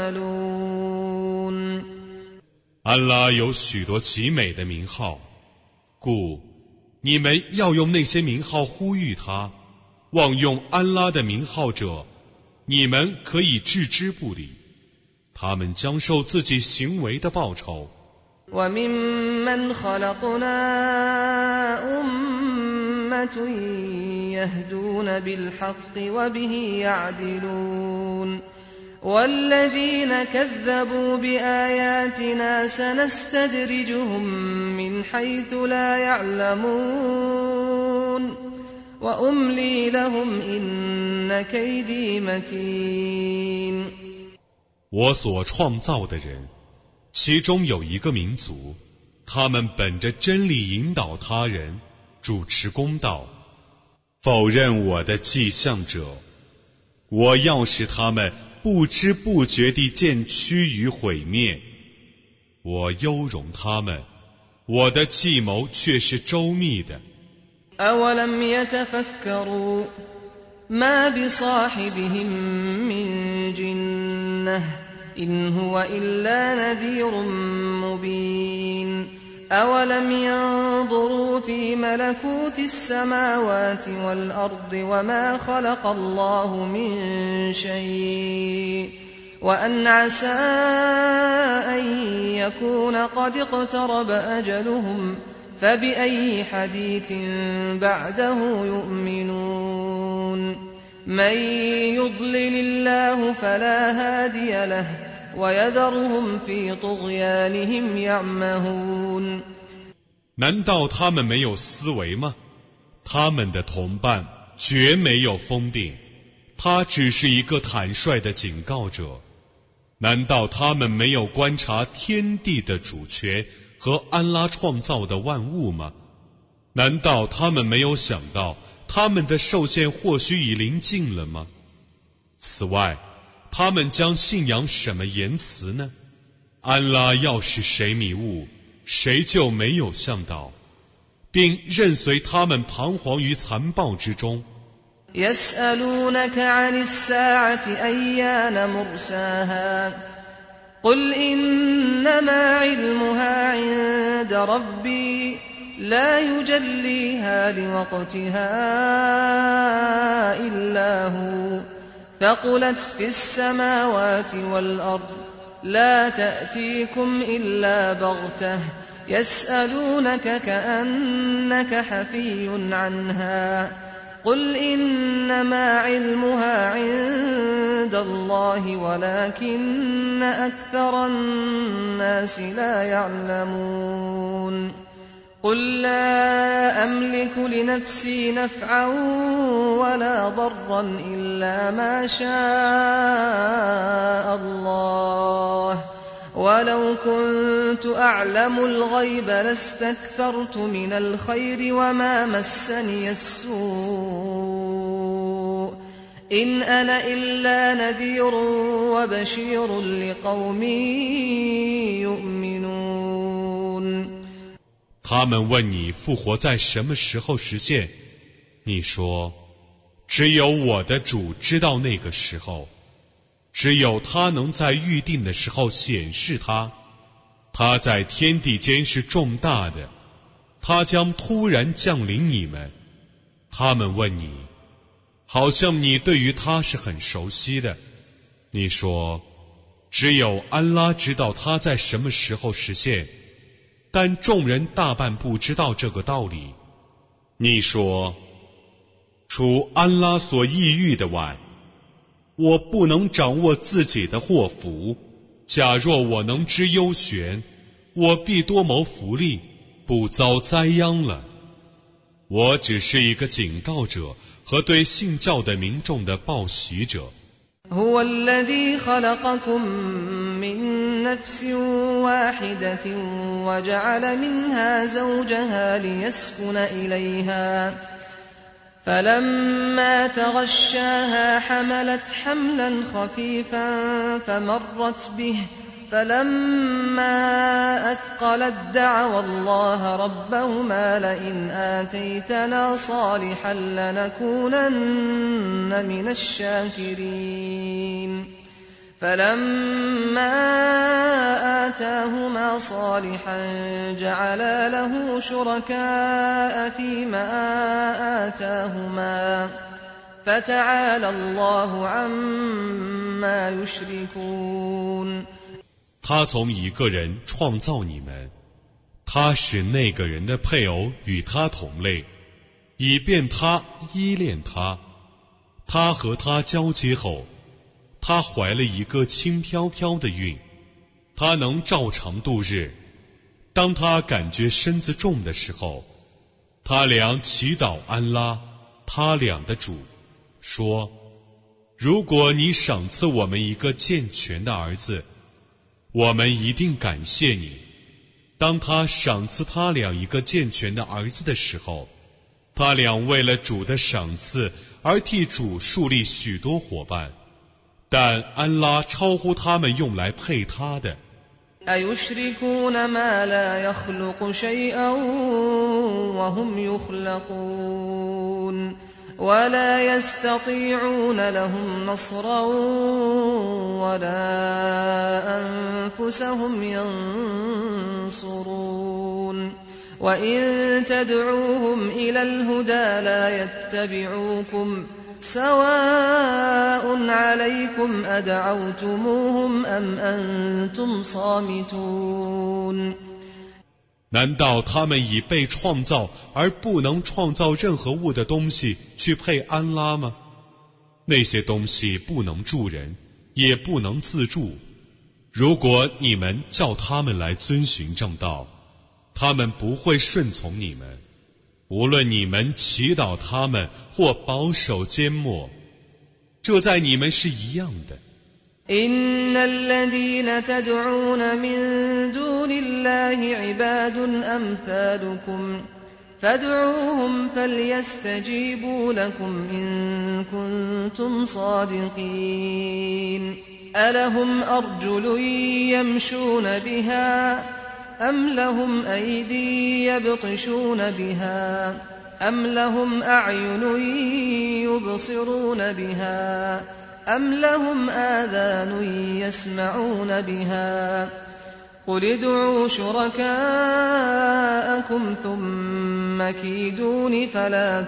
يَعْمَلُونَ。 安拉有许多极美的名号，故你们要用那些名号呼吁他。妄用安拉的名号者，你们可以置之不理，他们将受自己行为的报酬。 وَمِمَّنْ خَلَقْنَا أُمَّةٌ يَهْدُونَ بِالْحَقِّ وَبِهِ يَعْدِلُونَ وَالَّذِينَ كَذَّبُوا بِآيَاتِنَا سَنَسْتَدْرِجُهُم مِّنْ حَيْثُ لَا يَعْلَمُونَ وَأُمْلِي لَهُمْ إِنَّ كَيْدِي مَتِينٌ。 我所创造的人，其中有一个民族，他们本着真理引导他人，主持公道。否认我的迹象者，我要使他们不知不觉地渐趋于毁灭。我优容他们，我的计谋却是周密的。 أَوَلَمْ يَتَفَكَّرُوا مَا بِصَاحِبِهِم مِّن جِنَّةٍ إِنْ هُوَ إِلَّا نَذِيرٌ مُّبِينٌ أولم ينظروا في ملكوت السماوات والأرض وما خلق الله من شيء وأن عسى أن يكون قد اقترب أجلهم فبأي حديث بعده يؤمنون من يضلل الله فلا هادي له ويذرهم في طغيانهم يعمهون 难道他们没有思维吗？他们的同伴绝没有疯病，他只是一个坦率的警告者。难道他们没有观察天地的主权和安拉创造的万物吗？难道他们没有想到他们的受限或许已临近了吗？此外，他们将信仰什么言辞呢？安拉要是谁迷雾，谁就没有向导，并任随他们彷徨于残暴之中。 يسألونك عن الساعة أيان مرساها قل إنما علمها عند ربي لا يجليها لوقتها إلا هو ثقلت في السماوات والأرض لا تأتيكم إلا بغتة يسألونك كأنك حفي عنها قل إنما علمها عند الله ولكن أكثر الناس لا يعلمون قل لا أملك لنفسي نفعا ولا ضرا إلا ما شاء الله ولو كنت أعلم الغيب لاستكثرت من الخير وما مسني السوء إن أنا إلا نذير وبشير لقوم يؤمنون 他们问你复活在什么时候实现，你说只有我的主知道那个时候，只有他能在预定的时候显示他，他在天地间是重大的，他将突然降临你们。他们问你，好像你对于他是很熟悉的，你说只有安拉知道他在什么时候实现，但众人大半不知道这个道理。你说除安拉所抑郁的外，我不能掌握自己的祸福，假若我能知幽玄，我必多谋福利，不遭灾殃了。我只是一个警告者和对信教的民众的报喜者。 هو الذي خلقكم من نفس واحدة وجعل منها زوجها ليسكن إليها فلما تغشاها حملت حملا خفيفا فمرت به فلما أثقلت دعوا الله ربهما لئن آتيتنا صالحا لنكونن من الشاكرين فلما آتاهما صالحا جعلا له شركاء فيما آتاهما فتعالى الله عما يشركون 他从一个人创造你们，他使那个人的配偶与他同类，以便他依恋他。他和他交接后，他怀了一个轻飘飘的孕，他能照常度日。当他感觉身子重的时候，他俩祈祷安拉，他俩的主，说：如果你赏赐我们一个健全的儿子，我们一定感谢你。当他赏赐他俩一个健全的儿子的时候，他俩为了主的赏赐而替主树立许多伙伴，但安拉超乎他们用来配他的。 أيشركون ما لا يخلق شيئا وهم يخلقون ولا يستطيعون لهم نصرا ولا أنفسهم ينصرون وإن تدعوهم إلى الهدى لا يتبعوكم سواء عليكم أدعوتموهم أم أنتم صامتون 难道他们以被创造而不能创造任何物的东西去配安拉吗？那些东西不能助人，也不能自助。如果你们叫他们来遵循正道，他们不会顺从你们。无论你们祈祷他们或保守缄默，这在你们是一样的。 إن الذين تدعون من دون الله عباد أمثالكم فادعوهم فليستجيبوا لكم إن كنتم صادقين ألهم أرجل يمشون بها أم لهم أيدي يبطشون بها أم لهم أعين يبصرون بها أم لهم آذان يسمعون بها قل ادعوا شركاءكم ثم كيدون فلا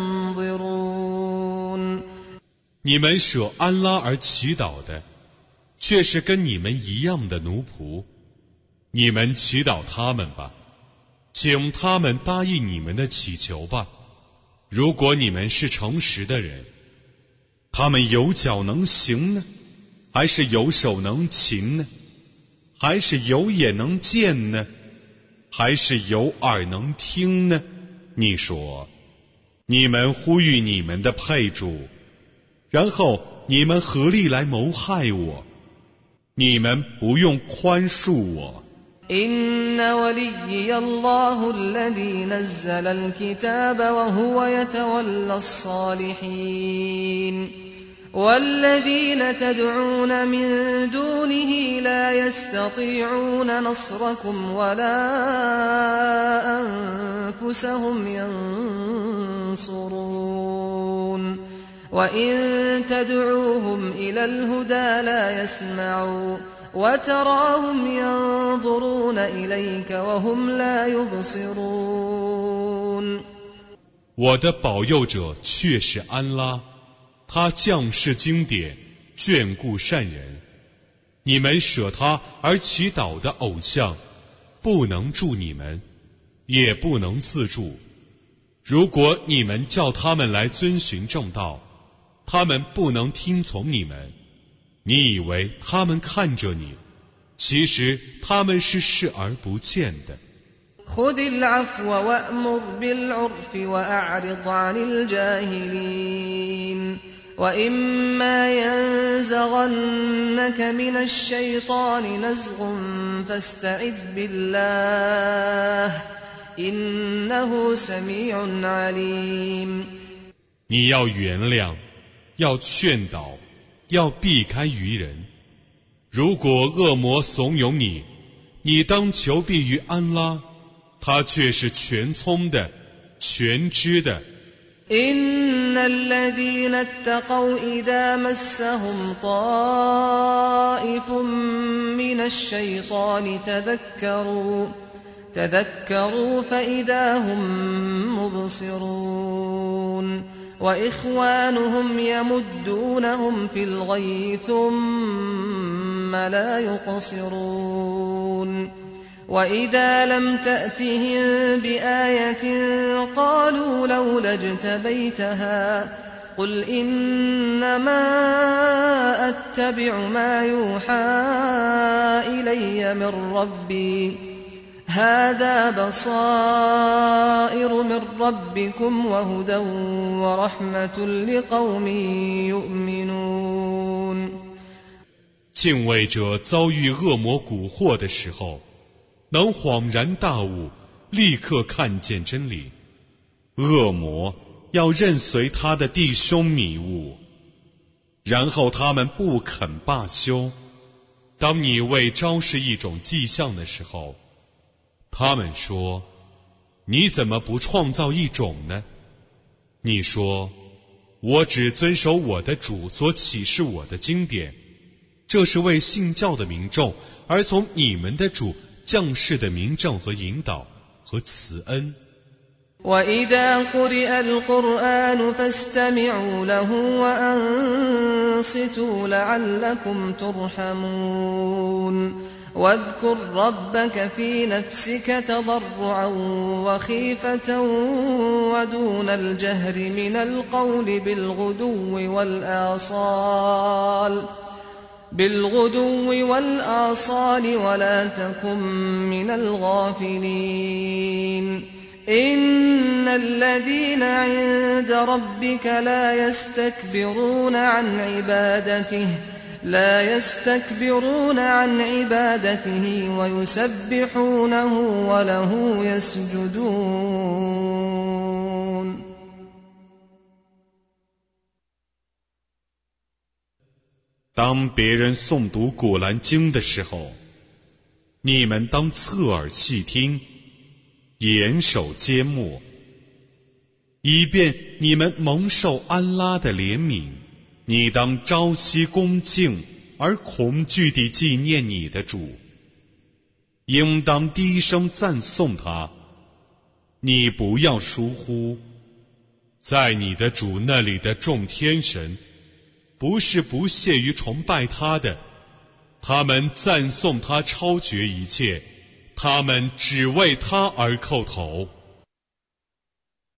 تنظرون 你们舍安拉而祈祷的，却是跟你们一样的奴仆。你们祈祷他们吧，请他们答应你们的祈求吧。如果你们是诚实的人，他们有脚能行呢，还是有手能擒呢？还是有眼能见呢？还是有耳能听呢？你说，你们呼吁你们的配主，然后你们合力来谋害我，你们不用宽恕我。 إن وليي الله الذي نزل الكتاب وهو يتولى الصالحين والذين تدعون من دونه لا يستطيعون نصركم ولا أنفسهم ينصرون وإن تدعوهم إلى الهدى لا يسمعوا وتراهم ينظرون إليك وهم لا يبصرون 我的保佑者却是安拉，他降世经典，眷顾善人。你们舍他而祈祷的偶像，不能助你们，也不能自助。如果你们叫他们来遵循正道，他们不能听从你们。你以为他们看着你，其实他们是视而不见的。 خذ العفو وأمر بالعرف وأعرض عن الجاهلين وإما ينزغنك من الشيطان نزغ فاستعذ بالله إنه سميع عليم 你要原谅，要劝导，要避开愚人。如果恶魔怂恿你，你当求避于安拉，他却是全聪的，全知的。 إن الذين اتقوا إذا مسهم طائف من الشيطان تذكروا تذكروا فإذا هم مبصرون وإخوانهم يمدونهم في الغي ثم لا يقصرون وإذا لم تأتهم بآية قالوا لولا اجتبيتها قل إنما أتبع ما يوحى إلي من ربي هذا بصائر من ربكم وهدى ورحمة لقوم يؤمنون 敬畏者遭遇恶魔蛊惑的时候，能恍然大悟，立刻看见真理。恶魔要认随他的弟兄迷雾，然后他们不肯罢休。当你为昭示一种迹象的时候，他们说：“你怎么不创造一种呢？”你说：“ 我只遵守我的主所启示我的经典，这是为信教的民众而从你们的主降世的明证和引导和慈恩。 وَإِذَا قُرِئَ الْقُرْآنُ فَاسْتَمِعُوا لَهُ وَأَنصِتُوا لَعَلَّكُمْ تُرْحَمُونَ واذكر ربك في نفسك تضرعا وخيفة ودون الجهر من القول بالغدو والآصال بالغدو والآصال ولا تكن من الغافلين إن الذين عند ربك لا يستكبرون عن عبادته لا يستكبرون عن عبادته ويسبحونه وله يسجدون。 当别人诵读古兰经的时候，你们当侧耳细听，严守缄默，以便你们蒙受安拉的怜悯。你当朝夕恭敬而恐惧地纪念你的主，应当低声赞颂他。你不要疏忽，在你的主那里的众天神，不是不屑于崇拜他的，他们赞颂他超绝一切，他们只为他而叩头。